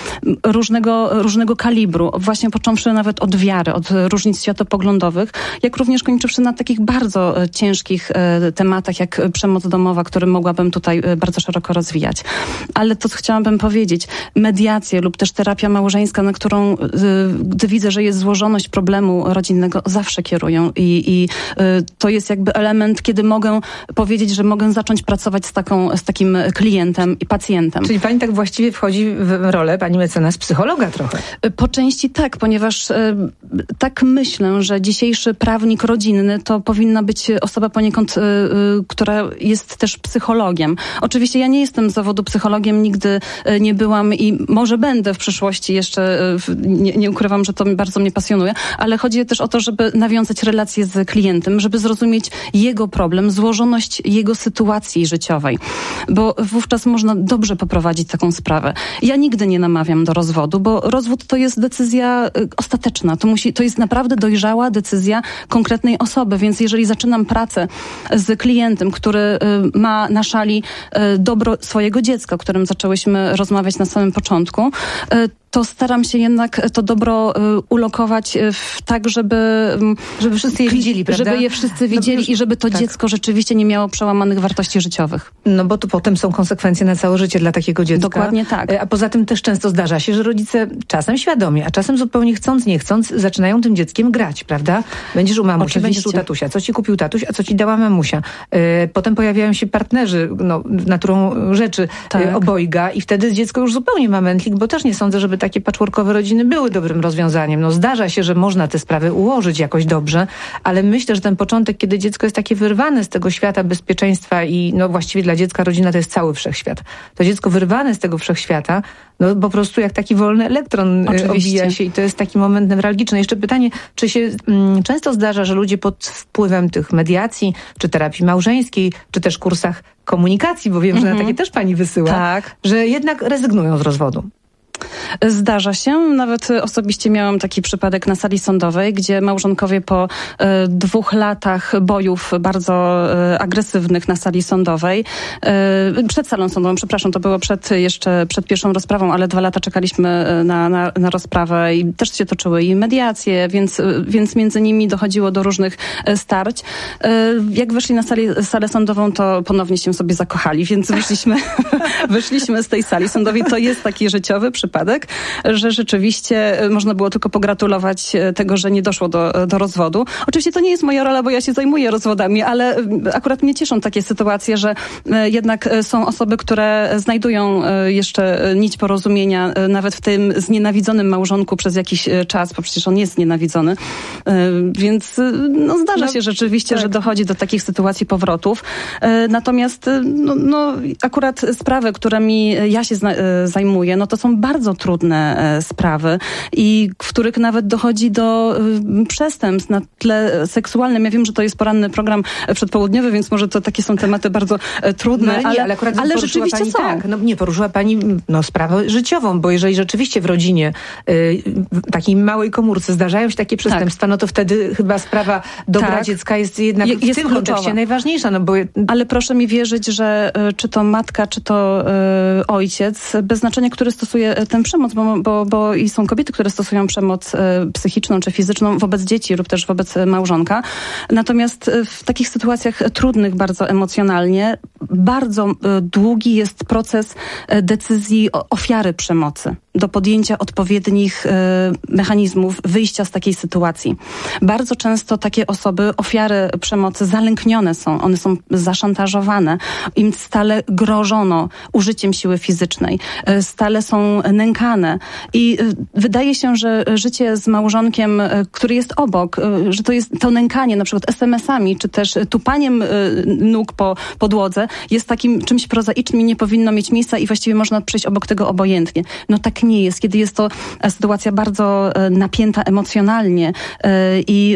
różnego kalibru, właśnie począwszy nawet od wiary, od różnic światopoglądowych, jak również kończywszy na takich bardzo ciężkich tematach, jak przemoc domowa, który mogłabym tutaj bardzo szeroko rozwijać. Ale to, co chciałabym powiedzieć, mediacje lub też terapia małżeńska, na którą gdy widzę, że jest złożoność problemu rodzinnego, zawsze kieruję i to jest jakby element, kiedy mogę powiedzieć, że mogę zacząć pracować z takim klientem i pacjentem. Czyli pani tak właściwie wchodzi w rolę, pani mecenas, psychologa trochę. Po części tak, ponieważ tak myślę, że dzisiejszy prawnik rodzinny to powinna być osoba poniekąd, która jest też psychologiem. Oczywiście ja nie jestem z zawodu psychologiem, nigdy nie byłam i może będę w przyszłości jeszcze, nie ukrywam, że to bardzo mnie pasjonuje, ale chodzi też o to, żeby nawiązać relacje z klientem, żeby zrozumieć jego problem, złożoność jego sytuacji życiowej, bo wówczas można dobrze poprowadzić taką sprawę. Ja nigdy nie namawiam do rozwodu, bo rozwód to jest decyzja ostateczna. To jest naprawdę dojrzała decyzja konkretnej osoby, więc jeżeli zaczynam pracę z klientem, który ma na szali dobro swojego dziecka, o którym zaczęłyśmy rozmawiać na samym początku, to staram się jednak to dobro ulokować tak, żeby wszyscy je widzieli, prawda? Żeby je wszyscy widzieli i żeby to dziecko rzeczywiście nie miało przełamanych wartości życiowych. No bo to potem są konsekwencje na całe życie dla takiego dziecka. Dokładnie tak. A poza tym też często zdarza się, że rodzice czasem świadomie, a czasem zupełnie chcąc, nie chcąc, zaczynają tym dzieckiem grać, prawda? Będziesz u mamusia, będziesz u tatusia. Co ci kupił tatuś, a co ci dała mamusia? Potem pojawiają się partnerzy, naturą rzeczy obojga i wtedy dziecko już zupełnie ma mętlik, bo też nie sądzę, żeby takie patchworkowe rodziny były dobrym rozwiązaniem. No zdarza się, że można te sprawy ułożyć jakoś dobrze, ale myślę, że ten początek, kiedy dziecko jest takie wyrwane z tego świata bezpieczeństwa i właściwie dla dziecka rodzina to jest cały wszechświat. To dziecko wyrwane z tego wszechświata, po prostu jak taki wolny elektron obija się i to jest taki moment newralgiczny. Jeszcze pytanie, czy się często zdarza, że ludzie pod wpływem tych mediacji, czy terapii małżeńskiej, czy też kursach komunikacji, bo wiem, że na takie też pani wysyła, że jednak rezygnują z rozwodu? Zdarza się. Nawet osobiście miałam taki przypadek na sali sądowej, gdzie małżonkowie po 2 latach bojów bardzo agresywnych na sali sądowej, przed salą sądową, przepraszam, to było jeszcze przed pierwszą rozprawą, ale 2 lata czekaliśmy na rozprawę i też się toczyły i mediacje, więc między nimi dochodziło do różnych starć. Jak weszli na salę sądową, to ponownie się sobie zakochali, więc wyszliśmy z tej sali sądowej. To jest taki życiowy przypadek, że rzeczywiście można było tylko pogratulować tego, że nie doszło do rozwodu. Oczywiście to nie jest moja rola, bo ja się zajmuję rozwodami, ale akurat mnie cieszą takie sytuacje, że jednak są osoby, które znajdują jeszcze nić porozumienia nawet w tym znienawidzonym małżonku przez jakiś czas, bo przecież on jest znienawidzony. Więc zdarza się rzeczywiście, że dochodzi do takich sytuacji powrotów. Natomiast akurat sprawy, którymi ja się zajmuję, to są bardzo trudne sprawy i w których nawet dochodzi do przestępstw na tle seksualnym. Ja wiem, że to jest poranny program przedpołudniowy, więc może to takie są tematy bardzo trudne, ale rzeczywiście pani, są. Tak, nie poruszyła pani sprawę życiową, bo jeżeli rzeczywiście w rodzinie, w takiej małej komórce zdarzają się takie przestępstwa, to wtedy chyba sprawa dobra dziecka jest jednak w tym kontekście najważniejsza. Ale proszę mi wierzyć, że czy to matka, czy to ojciec, bez znaczenia, który stosuje tę przemoc, bo i są kobiety, które stosują przemoc psychiczną czy fizyczną wobec dzieci lub też wobec małżonka. Natomiast w takich sytuacjach trudnych bardzo emocjonalnie, bardzo długi jest proces decyzji ofiary przemocy do podjęcia odpowiednich mechanizmów wyjścia z takiej sytuacji. Bardzo często takie osoby, ofiary przemocy, zalęknione są. One są zaszantażowane. Im stale grożono użyciem siły fizycznej. Stale są nękane. I wydaje się, że życie z małżonkiem, który jest obok, że to jest to nękanie, na przykład SMS-ami, czy też tupaniem nóg po podłodze, jest takim czymś prozaicznym i nie powinno mieć miejsca i właściwie można przejść obok tego obojętnie. Tak nie jest. Kiedy jest to sytuacja bardzo napięta emocjonalnie i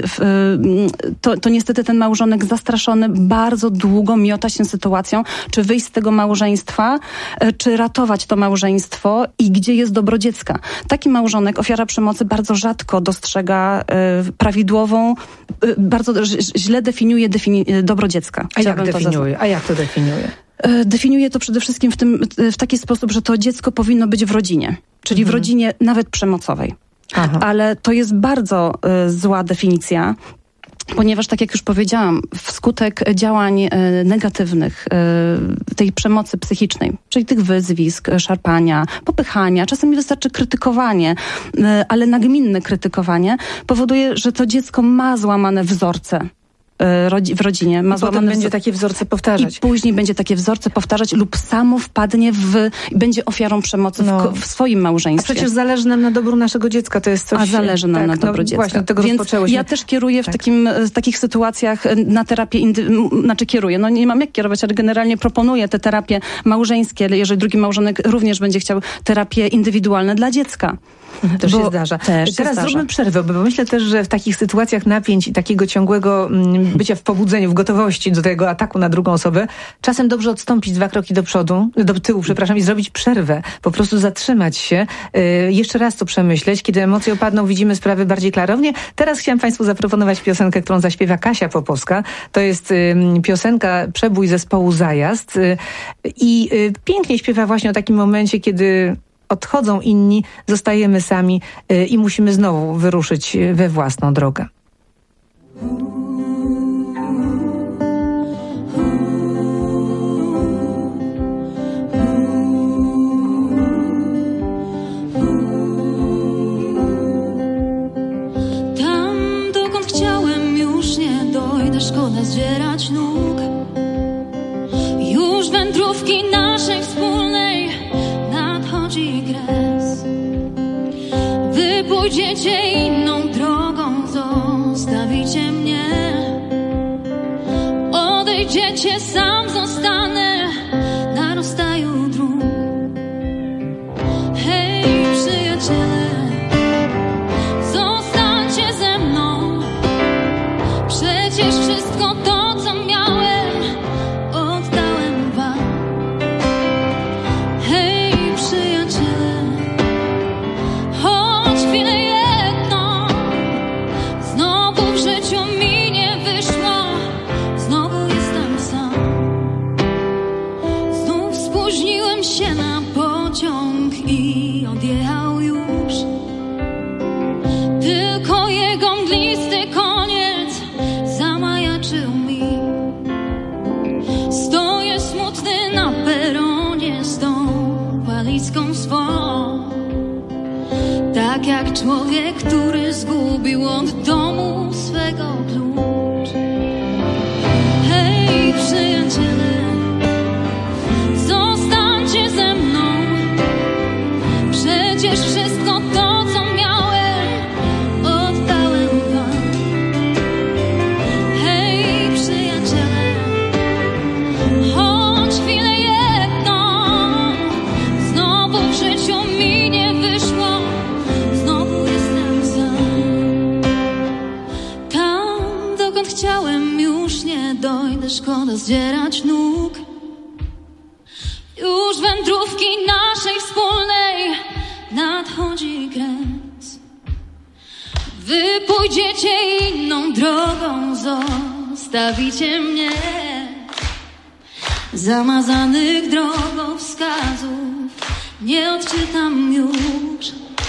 to niestety ten małżonek zastraszony bardzo długo miota się sytuacją, czy wyjść z tego małżeństwa, czy ratować to małżeństwo i gdzie jest dobro dziecka. Taki małżonek, ofiara przemocy, bardzo rzadko dostrzega prawidłową, bardzo źle definiuje dobro dziecka. A jak to definiuje? Definiuje to przede wszystkim w taki sposób, że to dziecko powinno być w rodzinie, czyli w rodzinie nawet przemocowej. Ale to jest bardzo zła definicja. Ponieważ, tak jak już powiedziałam, wskutek działań negatywnych, tej przemocy psychicznej, czyli tych wyzwisk, szarpania, popychania, czasami wystarczy krytykowanie, ale nagminne krytykowanie powoduje, że to dziecko ma złamane wzorce w rodzinie. I potem będzie takie wzorce powtarzać. I później będzie takie wzorce powtarzać lub samo wpadnie będzie ofiarą przemocy w swoim małżeństwie. A przecież zależy nam na dobru naszego dziecka, to jest coś... A zależy nam na dobro dziecka. Właśnie od tego Więc rozpoczęłyśmy. ja też kieruję w takich sytuacjach na terapię, kieruję, nie mam jak kierować, ale generalnie proponuję te terapie małżeńskie, jeżeli drugi małżonek również będzie chciał terapie indywidualne dla dziecka. Też się zdarza. Teraz zróbmy przerwę, bo myślę też, że w takich sytuacjach napięć i takiego ciągłego bycia w pobudzeniu, w gotowości do tego ataku na drugą osobę, czasem dobrze odstąpić 2 kroki do tyłu, i zrobić przerwę. Po prostu zatrzymać się, jeszcze raz to przemyśleć. Kiedy emocje opadną, widzimy sprawy bardziej klarownie. Teraz chciałam Państwu zaproponować piosenkę, którą zaśpiewa Kasia Popowska. To jest piosenka Przebój zespołu Zajazd i pięknie śpiewa właśnie o takim momencie, kiedy odchodzą inni, zostajemy sami i musimy znowu wyruszyć we własną drogę. Tam, dokąd chciałem, już nie dojdę, szkoda zdzierać nóg. Już wędrówki naszej wspólnej nadchodzi kres. Wy pójdziecie inną drogą, zostawicie mnie. Odejdziecie, sam zostanę na rozstaju dróg. Hej, przyjaciele, zostańcie ze mną. Przecież wszystko to, co miałem, oddałem wam. Hej, przyjaciele, choć chwilę jedną, znowu w życiu mi nie wyszło, znowu jestem sam. Znów spóźniłem się na pociąg i odjechał już. Tylko jego mglisty koniec zamajaczył mi. Stoję smutny na peronie z tą walizką swą. Tak jak człowiek, który zgubił od domu swego klucz. Hej, przyjaciele, zostańcie ze mną. Przecież wszystko to, co miałem, oddałem wam. Hej, przyjaciele, choć chwilę jedną, znowu w życiu mi nie wyszło, znowu jestem sam. Tam, dokąd chciałem, już nie dojdę, szkoda zdzierać nóg. Już wędrówki naszej wspólnej nadchodzi kres. Wy pójdziecie inną drogą, zostawicie mnie. Zamazanych drogowskazów nie odczytam już.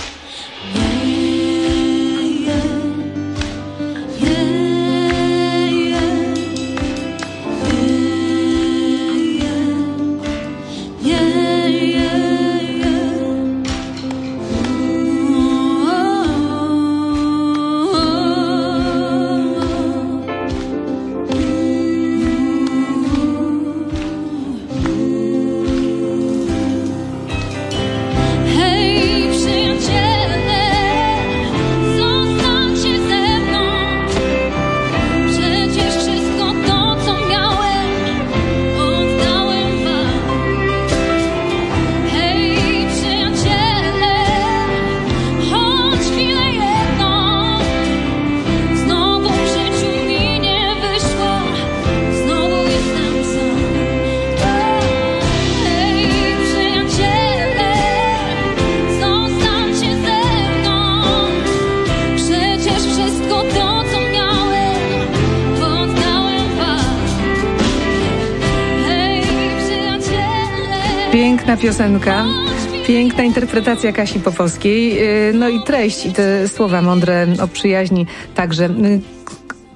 Piękna piosenka, piękna interpretacja Kasi Popowskiej, no i treść i te słowa mądre o przyjaźni także.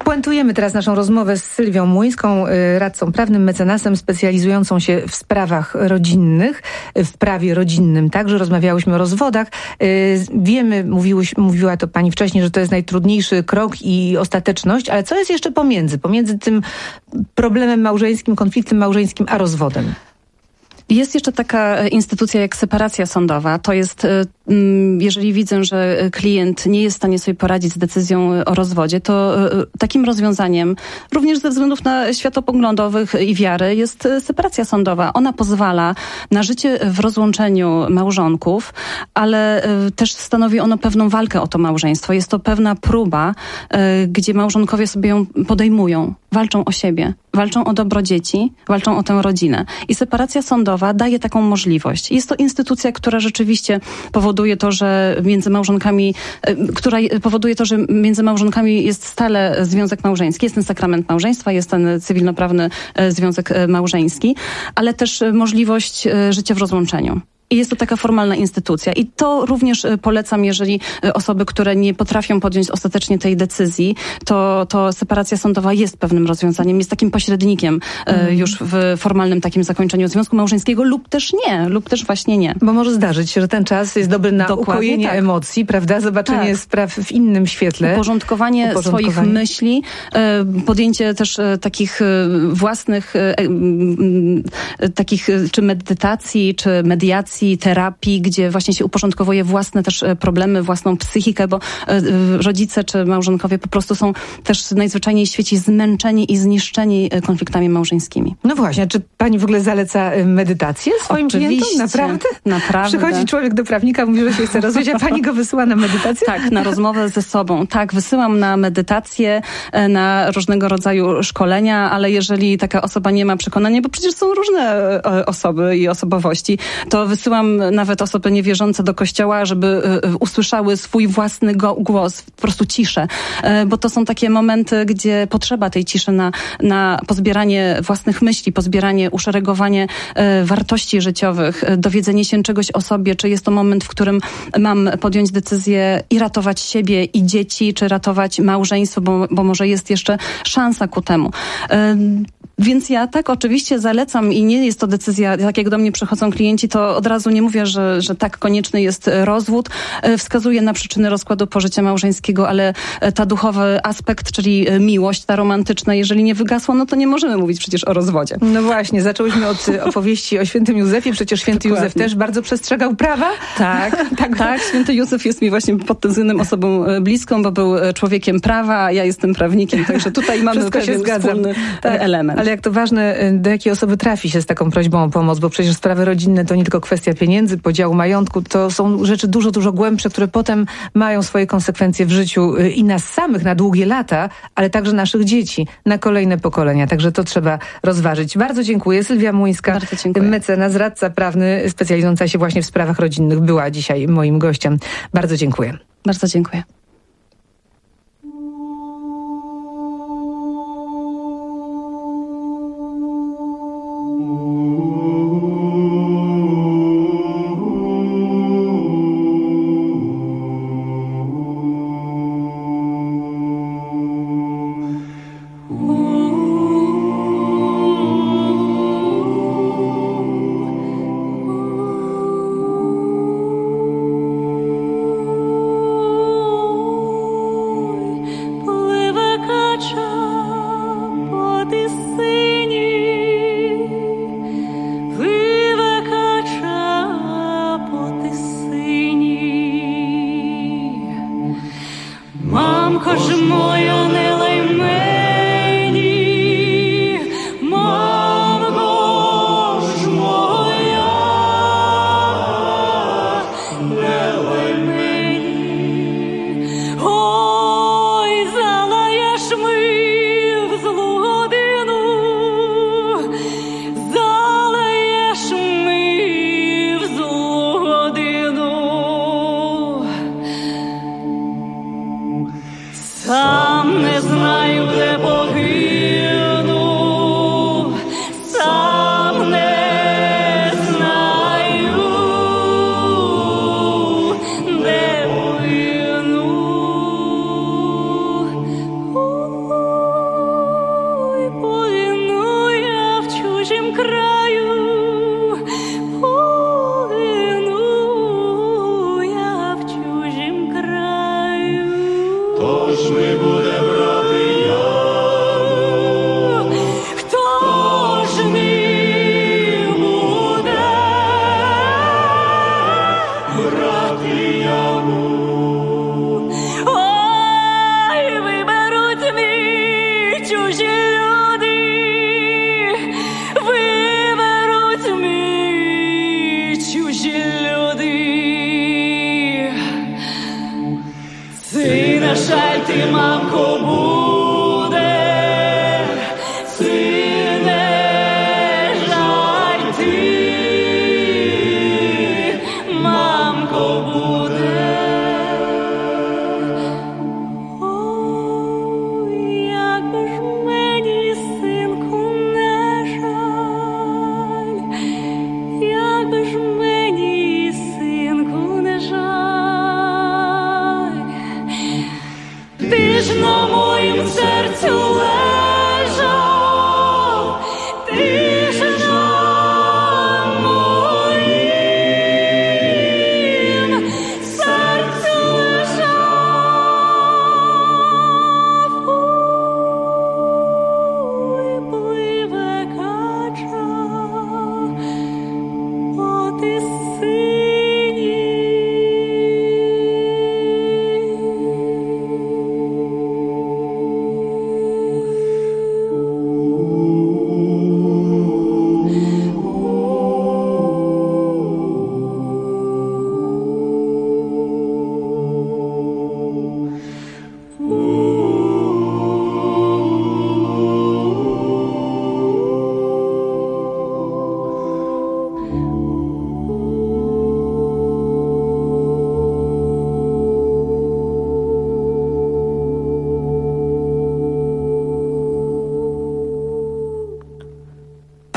Puentujemy teraz naszą rozmowę z Sylwią Młyńską, radcą prawnym, mecenasem specjalizującą się w sprawach rodzinnych, w prawie rodzinnym. Także rozmawiałyśmy o rozwodach. Wiemy, mówiła to pani wcześniej, że to jest najtrudniejszy krok i ostateczność, ale co jest jeszcze pomiędzy tym problemem małżeńskim, konfliktem małżeńskim, a rozwodem? Jest jeszcze taka instytucja jak separacja sądowa. To jest, jeżeli widzę, że klient nie jest w stanie sobie poradzić z decyzją o rozwodzie, to takim rozwiązaniem, również ze względów światopoglądowych i wiary, jest separacja sądowa. Ona pozwala na życie w rozłączeniu małżonków, ale też stanowi ono pewną walkę o to małżeństwo. Jest to pewna próba, gdzie małżonkowie sobie ją podejmują, walczą o siebie, walczą o dobro dzieci, walczą o tę rodzinę. I separacja sądowa daje taką możliwość. Jest to instytucja, która rzeczywiście powoduje to, że między małżonkami jest stale związek małżeński. Jest ten sakrament małżeństwa, jest ten cywilnoprawny związek małżeński, ale też możliwość życia w rozłączeniu. I jest to taka formalna instytucja. I to również polecam, jeżeli osoby, które nie potrafią podjąć ostatecznie tej decyzji, to separacja sądowa jest pewnym rozwiązaniem, jest takim pośrednikiem już w formalnym takim zakończeniu związku małżeńskiego lub też właśnie nie. Bo może zdarzyć się, że ten czas jest dobry na ukojenie emocji, prawda? Zobaczenie spraw w innym świetle. Uporządkowanie swoich myśli, podjęcie też takich własnych takich czy medytacji, czy mediacji, terapii, gdzie właśnie się uporządkowuje własne też problemy, własną psychikę, bo rodzice czy małżonkowie po prostu są też najzwyczajniej w świecie zmęczeni i zniszczeni konfliktami małżeńskimi. No właśnie, czy pani w ogóle zaleca medytację swoim klientom? Naprawdę? Naprawdę. Przychodzi człowiek do prawnika, mówi, że się chce rozwijać, a pani go wysyła na medytację? Tak, na rozmowę ze sobą. Tak, wysyłam na medytację, na różnego rodzaju szkolenia, ale jeżeli taka osoba nie ma przekonania, bo przecież są różne osoby i osobowości, to wysyłam nawet osoby niewierzące do kościoła, żeby usłyszały swój własny głos, po prostu ciszę. Bo to są takie momenty, gdzie potrzeba tej ciszy na pozbieranie własnych myśli, pozbieranie, uszeregowanie wartości życiowych, dowiedzenie się czegoś o sobie, czy jest to moment, w którym mam podjąć decyzję i ratować siebie i dzieci, czy ratować małżeństwo, bo może jest jeszcze szansa ku temu. Więc ja tak oczywiście zalecam i nie jest to decyzja, tak jak do mnie przychodzą klienci, to od razu nie mówię, że tak konieczny jest rozwód. Wskazuję na przyczyny rozkładu pożycia małżeńskiego, ale ta duchowy aspekt, czyli miłość, ta romantyczna, jeżeli nie wygasła, no to nie możemy mówić przecież o rozwodzie. No właśnie, zaczęłyśmy od opowieści o świętym Józefie, przecież święty Józef też bardzo przestrzegał prawa. Tak, święty Józef jest mi właśnie pod tym względem osobą bliską, bo był człowiekiem prawa, a ja jestem prawnikiem, także tutaj mamy pewien wspólny element. Ale jak to ważne, do jakiej osoby trafi się z taką prośbą o pomoc, bo przecież sprawy rodzinne to nie tylko kwestia pieniędzy, podziału majątku, to są rzeczy dużo, dużo głębsze, które potem mają swoje konsekwencje w życiu i nas samych na długie lata, ale także naszych dzieci, na kolejne pokolenia. Także to trzeba rozważyć. Bardzo dziękuję. Sylwia Młyńska, mecenas, radca prawny specjalizująca się właśnie w sprawach rodzinnych, była dzisiaj moim gościem. Bardzo dziękuję. Bardzo dziękuję.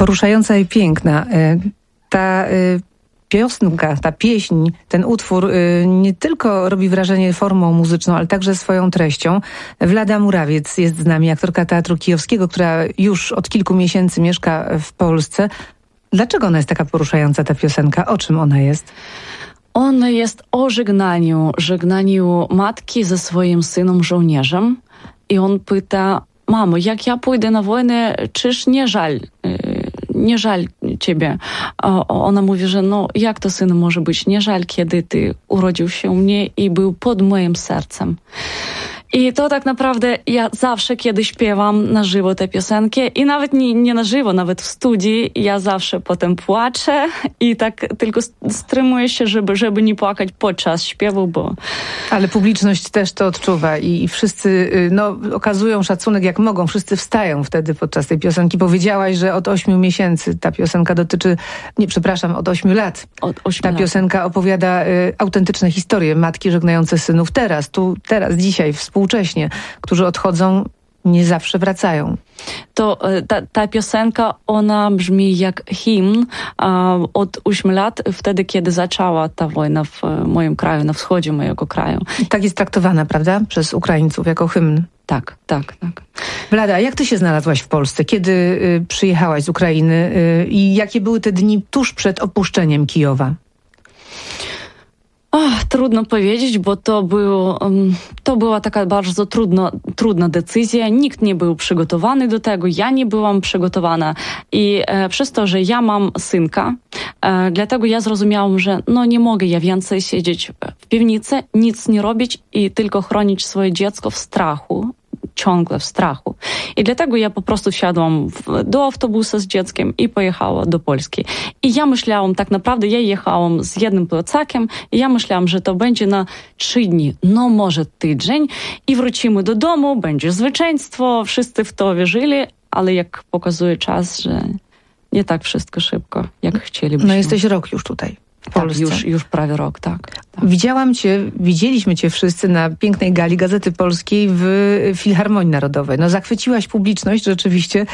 Poruszająca i piękna. Ta piosenka, ta pieśń, ten utwór nie tylko robi wrażenie formą muzyczną, ale także swoją treścią. Wlada Murawiec jest z nami, aktorka Teatru Kijowskiego, która już od kilku miesięcy mieszka w Polsce. Dlaczego ona jest taka poruszająca, ta piosenka? O czym ona jest? Ona jest o żegnaniu matki ze swoim synem żołnierzem. I on pyta: mamo, jak ja pójdę na wojnę, czyż nie żal ciebie? A ona mówi, że no jak to, synu, może być nie żal, kiedy ty urodził się u mnie i był pod moim sercem. I to tak naprawdę ja zawsze, kiedy śpiewam na żywo te piosenki, i nawet nie na żywo, nawet w studii, ja zawsze potem płaczę i tak tylko wstrzymuję się, żeby nie płakać podczas śpiewu, bo... Ale publiczność też to odczuwa i wszyscy okazują szacunek jak mogą, wszyscy wstają wtedy podczas tej piosenki. Powiedziałaś, że od 8 miesięcy ta piosenka dotyczy, od 8 lat. Piosenka opowiada autentyczne historie matki żegnające synów teraz, dzisiaj, współcześnie, którzy odchodzą, nie zawsze wracają. To ta piosenka, ona brzmi jak hymn od 8 lat, wtedy, kiedy zaczęła ta wojna w moim kraju, na wschodzie mojego kraju. I tak jest traktowana, prawda? Przez Ukraińców jako hymn. Tak. Wlada, jak ty się znalazłaś w Polsce? Kiedy przyjechałaś z Ukrainy i jakie były te dni tuż przed opuszczeniem Kijowa? Trudno powiedzieć, bo to była taka bardzo trudna decyzja. Nikt nie był przygotowany do tego, ja nie byłam przygotowana. I przez to, że ja mam synka, dlatego ja zrozumiałam, że nie mogę ja więcej siedzieć w piwnicy, nic nie robić i tylko chronić swoje dziecko w strachu. Ciągle w strachu. I dlatego ja po prostu wsiadłam do autobusu z dzieckiem i pojechała do Polski. I ja myślałam, tak naprawdę ja jechałam z jednym plecakiem i ja myślałam, że to będzie na 3 dni, może tydzień i wrócimy do domu, będzie zwycięstwo, wszyscy w to wierzyli, ale jak pokazuje czas, że nie tak wszystko szybko, jak chcielibyśmy. Jesteś rok już tutaj. W Polsce. Tak, już prawie rok, tak. Widzieliśmy cię wszyscy na pięknej gali Gazety Polskiej w Filharmonii Narodowej. Zachwyciłaś publiczność rzeczywiście.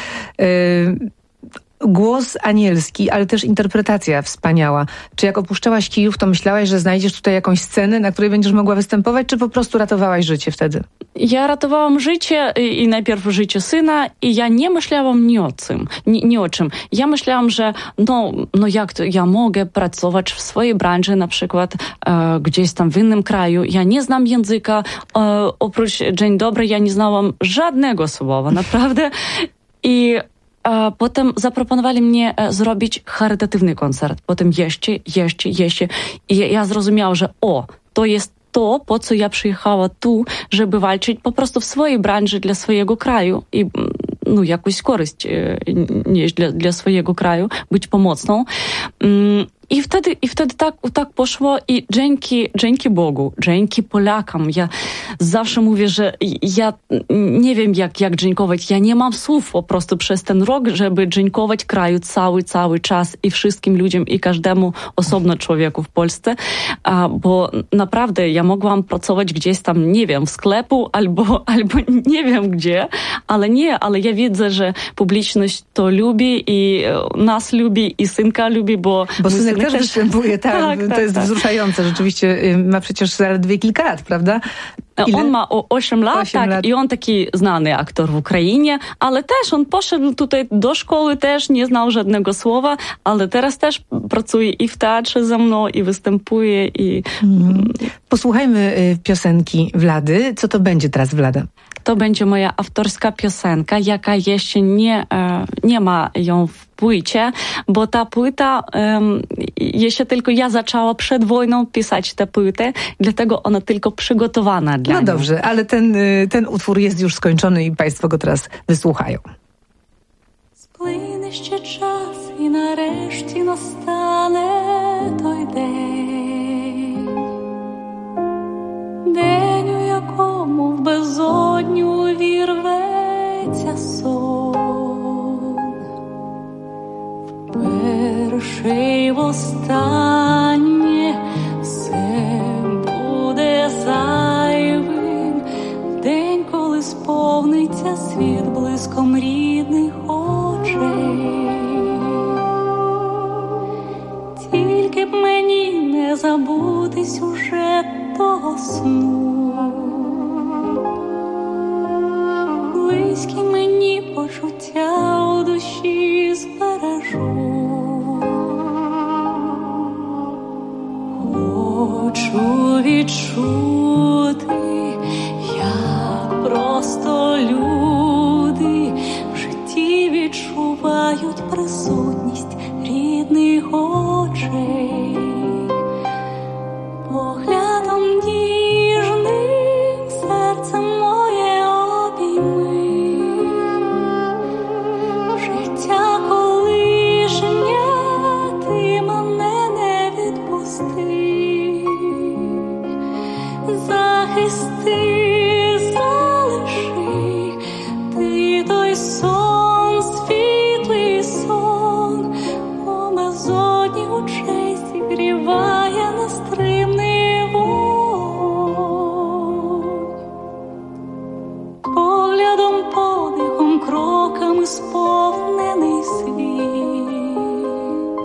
Głos anielski, ale też interpretacja wspaniała. Czy jak opuszczałaś Kijów, to myślałaś, że znajdziesz tutaj jakąś scenę, na której będziesz mogła występować, czy po prostu ratowałaś życie wtedy? Ja ratowałam życie i najpierw życie syna i ja nie myślałam ni o czym. Ja myślałam, że jak to ja mogę pracować w swojej branży, na przykład gdzieś tam w innym kraju. Ja nie znam języka, oprócz dzień dobry, ja nie znałam żadnego słowa, naprawdę. I potem zaproponowali mnie zrobić charytatywny koncert. Potem jeszcze. I ja zrozumiałam, że to jest to, po co ja przyjechała tu, żeby walczyć po prostu w swojej branży dla swojego kraju i jakąś korzyść nieść dla swojego kraju, być pomocną. I wtedy tak poszło i dzięki Bogu, dzięki Polakom. Ja zawsze mówię, że ja nie wiem jak dziękować. Ja nie mam słów po prostu przez ten rok, żeby dziękować kraju cały czas i wszystkim ludziom i każdemu osobno człowieku w Polsce, bo naprawdę ja mogłam pracować gdzieś tam, nie wiem, w sklepu albo nie wiem gdzie, ale ja widzę, że publiczność to lubi i nas lubi i synka lubi, bo synek też występuje, tak. To jest wzruszające. Rzeczywiście ma przecież zaledwie kilka lat, prawda? On ma 8 lat, lat. I on taki znany aktor w Ukrainie, ale też on poszedł tutaj do szkoły, też nie znał żadnego słowa, ale teraz też pracuje i w teatrze ze mną i występuje. Posłuchajmy piosenki Wlady. Co to będzie teraz, Wlada? To będzie moja autorska piosenka, jaka jeszcze nie ma ją w płycie, bo ta płyta, jeszcze tylko ja zaczęła przed wojną pisać tę płytę, dlatego ona tylko przygotowana dla mnie. Dobrze, ale ten utwór jest już skończony i państwo go teraz wysłuchają. Splине ще час і нарешті настане той день, день, у якому в безодню вірветься сон. Вперше й востаннє все буде зайвим, в день, коли сповниться світ блиском рідних очей. новий сюжет того сну. Близькі мені почуття у душі збережу. Хочу відчути, як просто люди в житті відчувають присутність рідних очей. Поглядом ніжним серце моє обійми. Життя колишнє, ти мене не відпусти. Захисти, залиши, ти той сон, світлий сон, у безодні очей зігріває нестримний вогонь. Поглядом, подихом, кроками сповнений світ.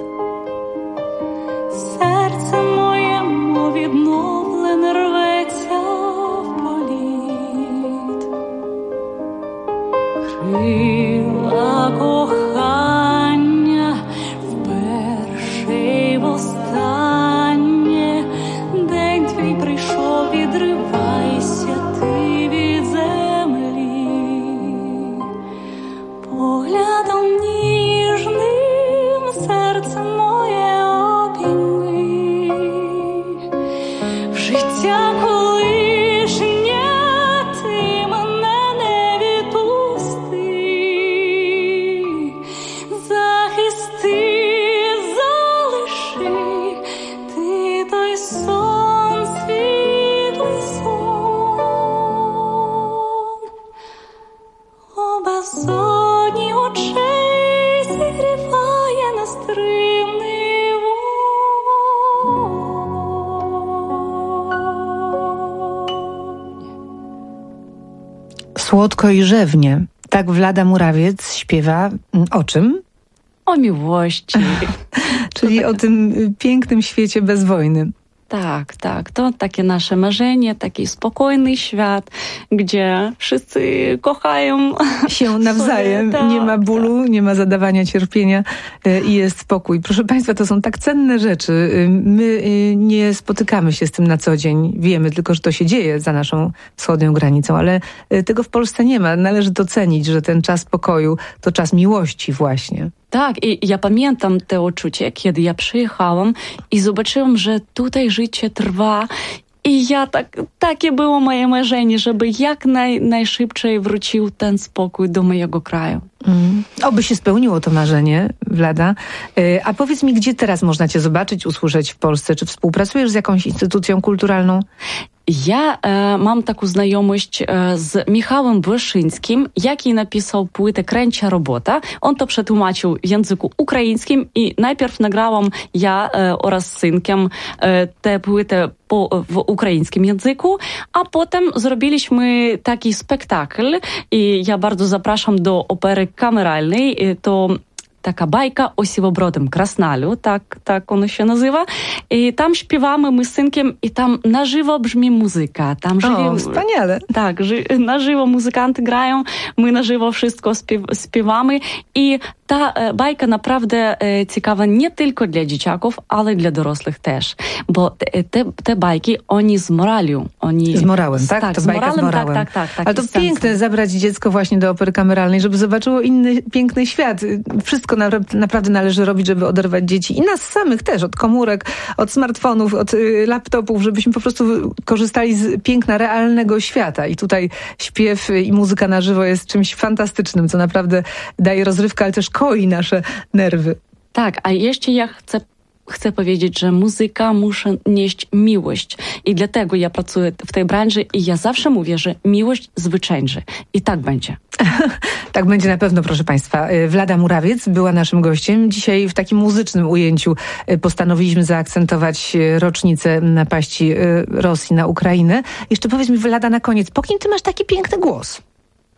Серце моєму відновлене рветься в політ. Крила кохання вперше й востаннє. День твій прийшов, відривайся ти від землі. Поглядом ніжним серце моє обійми. В життя колишнє, ти мене не відпусти. Захисти, залиши, ти той сон, світлий сон. У безодні очей зігріває нестримний Słodko i rzewnie. Tak Wlada Murawiec śpiewa o czym? O miłości. Czyli o tym pięknym świecie bez wojny. Tak, tak. To takie nasze marzenie, taki spokojny świat, gdzie wszyscy kochają się nawzajem. Tak, nie ma bólu, nie ma zadawania cierpienia i jest spokój. Proszę Państwa, to są tak cenne rzeczy. My nie spotykamy się z tym na co dzień. Wiemy tylko, że to się dzieje za naszą wschodnią granicą, ale tego w Polsce nie ma. Należy docenić, że ten czas pokoju to czas miłości właśnie. Tak, i ja pamiętam te uczucie, kiedy ja przyjechałam i zobaczyłam, że tutaj życie trwa. I ja takie było moje marzenie, żeby jak najszybciej wrócił ten spokój do mojego kraju. Oby się spełniło to marzenie, Wlada. A powiedz mi, gdzie teraz można cię zobaczyć, usłyszeć w Polsce? Czy współpracujesz z jakąś instytucją kulturalną? Ja mam taką znajomość z Michałem Błyszyńskim, jaki napisał płytę Kręcia Robota. On to przetłumaczył w języku ukraińskim i najpierw nagrałam ja oraz z synkiem tę płytę w ukraińskim języku, a potem zrobiliśmy taki spektakl i ja bardzo zapraszam do opery kameralnej. To taka bajka o siwobrodym krasnalu, tak ono się nazywa. I tam śpiewamy my z synkiem i tam na żywo brzmi muzyka. Tam wspaniale. Tak, na żywo muzykanty grają, my na żywo wszystko śpiewamy i ta bajka naprawdę ciekawa nie tylko dla dzieciaków, ale dla dorosłych też. Bo te bajki, oni z moralią. Z morałem, tak? Tak, to z bajka morałem, z morałem. tak. Ale to piękne, zabrać dziecko właśnie do opery kameralnej, żeby zobaczyło inny, piękny świat. Wszystko naprawdę należy robić, żeby oderwać dzieci i nas samych też, od komórek, od smartfonów, od laptopów, żebyśmy po prostu korzystali z piękna realnego świata. I tutaj śpiew i muzyka na żywo jest czymś fantastycznym, co naprawdę daje rozrywkę, ale też koi nasze nerwy. Tak, a jeszcze ja chcę powiedzieć, że muzyka musi nieść miłość. I dlatego ja pracuję w tej branży i ja zawsze mówię, że miłość zwycięży. I tak będzie. Tak będzie na pewno, proszę Państwa. Wlada Murawiec była naszym gościem. Dzisiaj w takim muzycznym ujęciu postanowiliśmy zaakcentować rocznicę napaści Rosji na Ukrainę. Jeszcze powiedz mi, Wlada, na koniec, po kim ty masz taki piękny głos?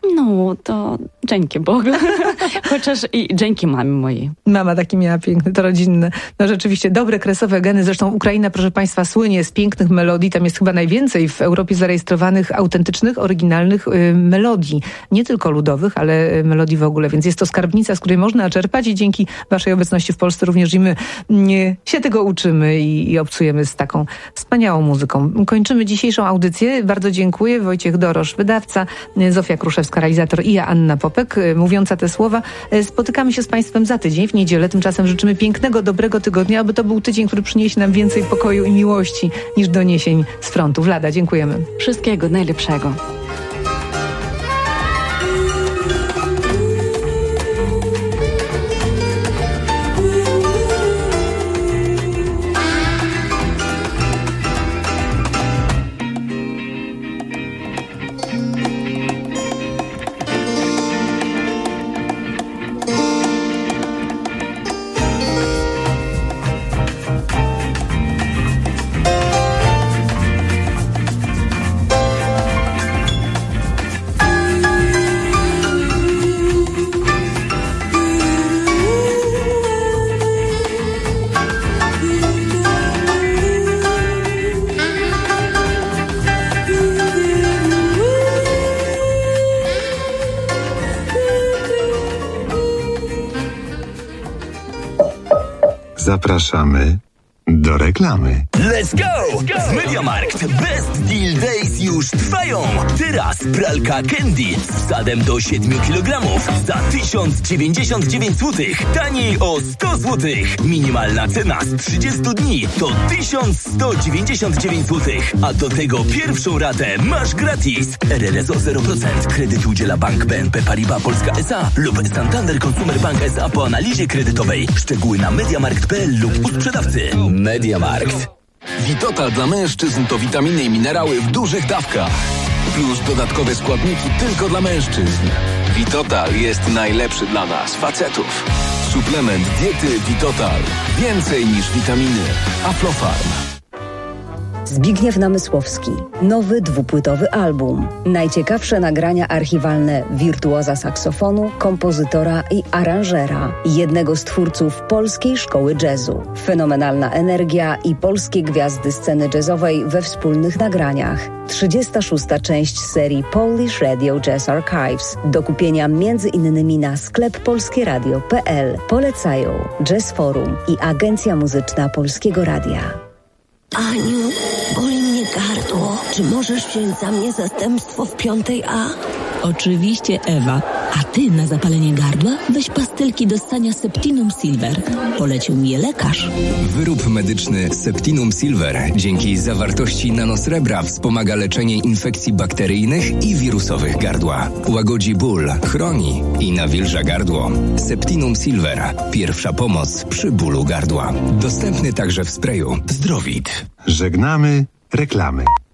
No, to dzięki Bogu. Chociaż i dzięki mamie mojej. Mama taki miała piękny, to rodzinne. No rzeczywiście, dobre kresowe geny. Zresztą Ukraina, proszę Państwa, słynie z pięknych melodii. Tam jest chyba najwięcej w Europie zarejestrowanych autentycznych, oryginalnych melodii. Nie tylko ludowych, ale melodii w ogóle. Więc jest to skarbnica, z której można czerpać i dzięki Waszej obecności w Polsce również i my się tego uczymy i obcujemy z taką wspaniałą muzyką. Kończymy dzisiejszą audycję. Bardzo dziękuję. Wojciech Dorosz, wydawca, Zofia Kruszewska, realizator i ja, Anna Popek, mówiąca te słowa. Spotykamy się z Państwem za tydzień, w niedzielę. Tymczasem życzymy pięknego, dobrego tygodnia, aby to był tydzień, który przyniesie nam więcej pokoju i miłości niż doniesień z frontu. Wlada, dziękujemy. Wszystkiego najlepszego. Zapraszamy do reklamy. Let's go! W MediaMarkt Best Deal Days już trwają. Teraz pralka Candy z wsadem do 7 kg za 1099 zł. Taniej o 100 zł. Minimalna cena z 30 dni to 1199 zł. A do tego pierwszą ratę masz gratis. RRSO 0%. Kredyt udziela Bank BNP Paribas Polska S.A. lub Santander Consumer Bank S.A. po analizie kredytowej. Szczegóły na mediamarkt.pl lub u sprzedawcy. MediaMarkt. Vitotal dla mężczyzn to witaminy i minerały w dużych dawkach. Plus dodatkowe składniki tylko dla mężczyzn. Vitotal jest najlepszy dla nas, facetów. Suplement diety Vitotal. Więcej niż witaminy. Aflofarm. Zbigniew Namysłowski. Nowy dwupłytowy album. Najciekawsze nagrania archiwalne wirtuoza saksofonu, kompozytora i aranżera. Jednego z twórców polskiej szkoły jazzu. Fenomenalna energia i polskie gwiazdy sceny jazzowej we wspólnych nagraniach. 36. część serii Polish Radio Jazz Archives. Do kupienia m.in. na sklep polskieradio.pl. Polecają Jazz Forum i Agencja Muzyczna Polskiego Radia. Aniu, boli mnie gardło. Czy możesz wziąć za mnie zastępstwo w 5A? Oczywiście, Ewa. A ty na zapalenie gardła weź pastylki do ssania Septinum Silver. Polecił mi je lekarz. Wyrób medyczny Septinum Silver dzięki zawartości nanosrebra wspomaga leczenie infekcji bakteryjnych i wirusowych gardła. Łagodzi ból, chroni i nawilża gardło. Septinum Silver. Pierwsza pomoc przy bólu gardła. Dostępny także w sprayu Zdrowit. Żegnamy reklamy.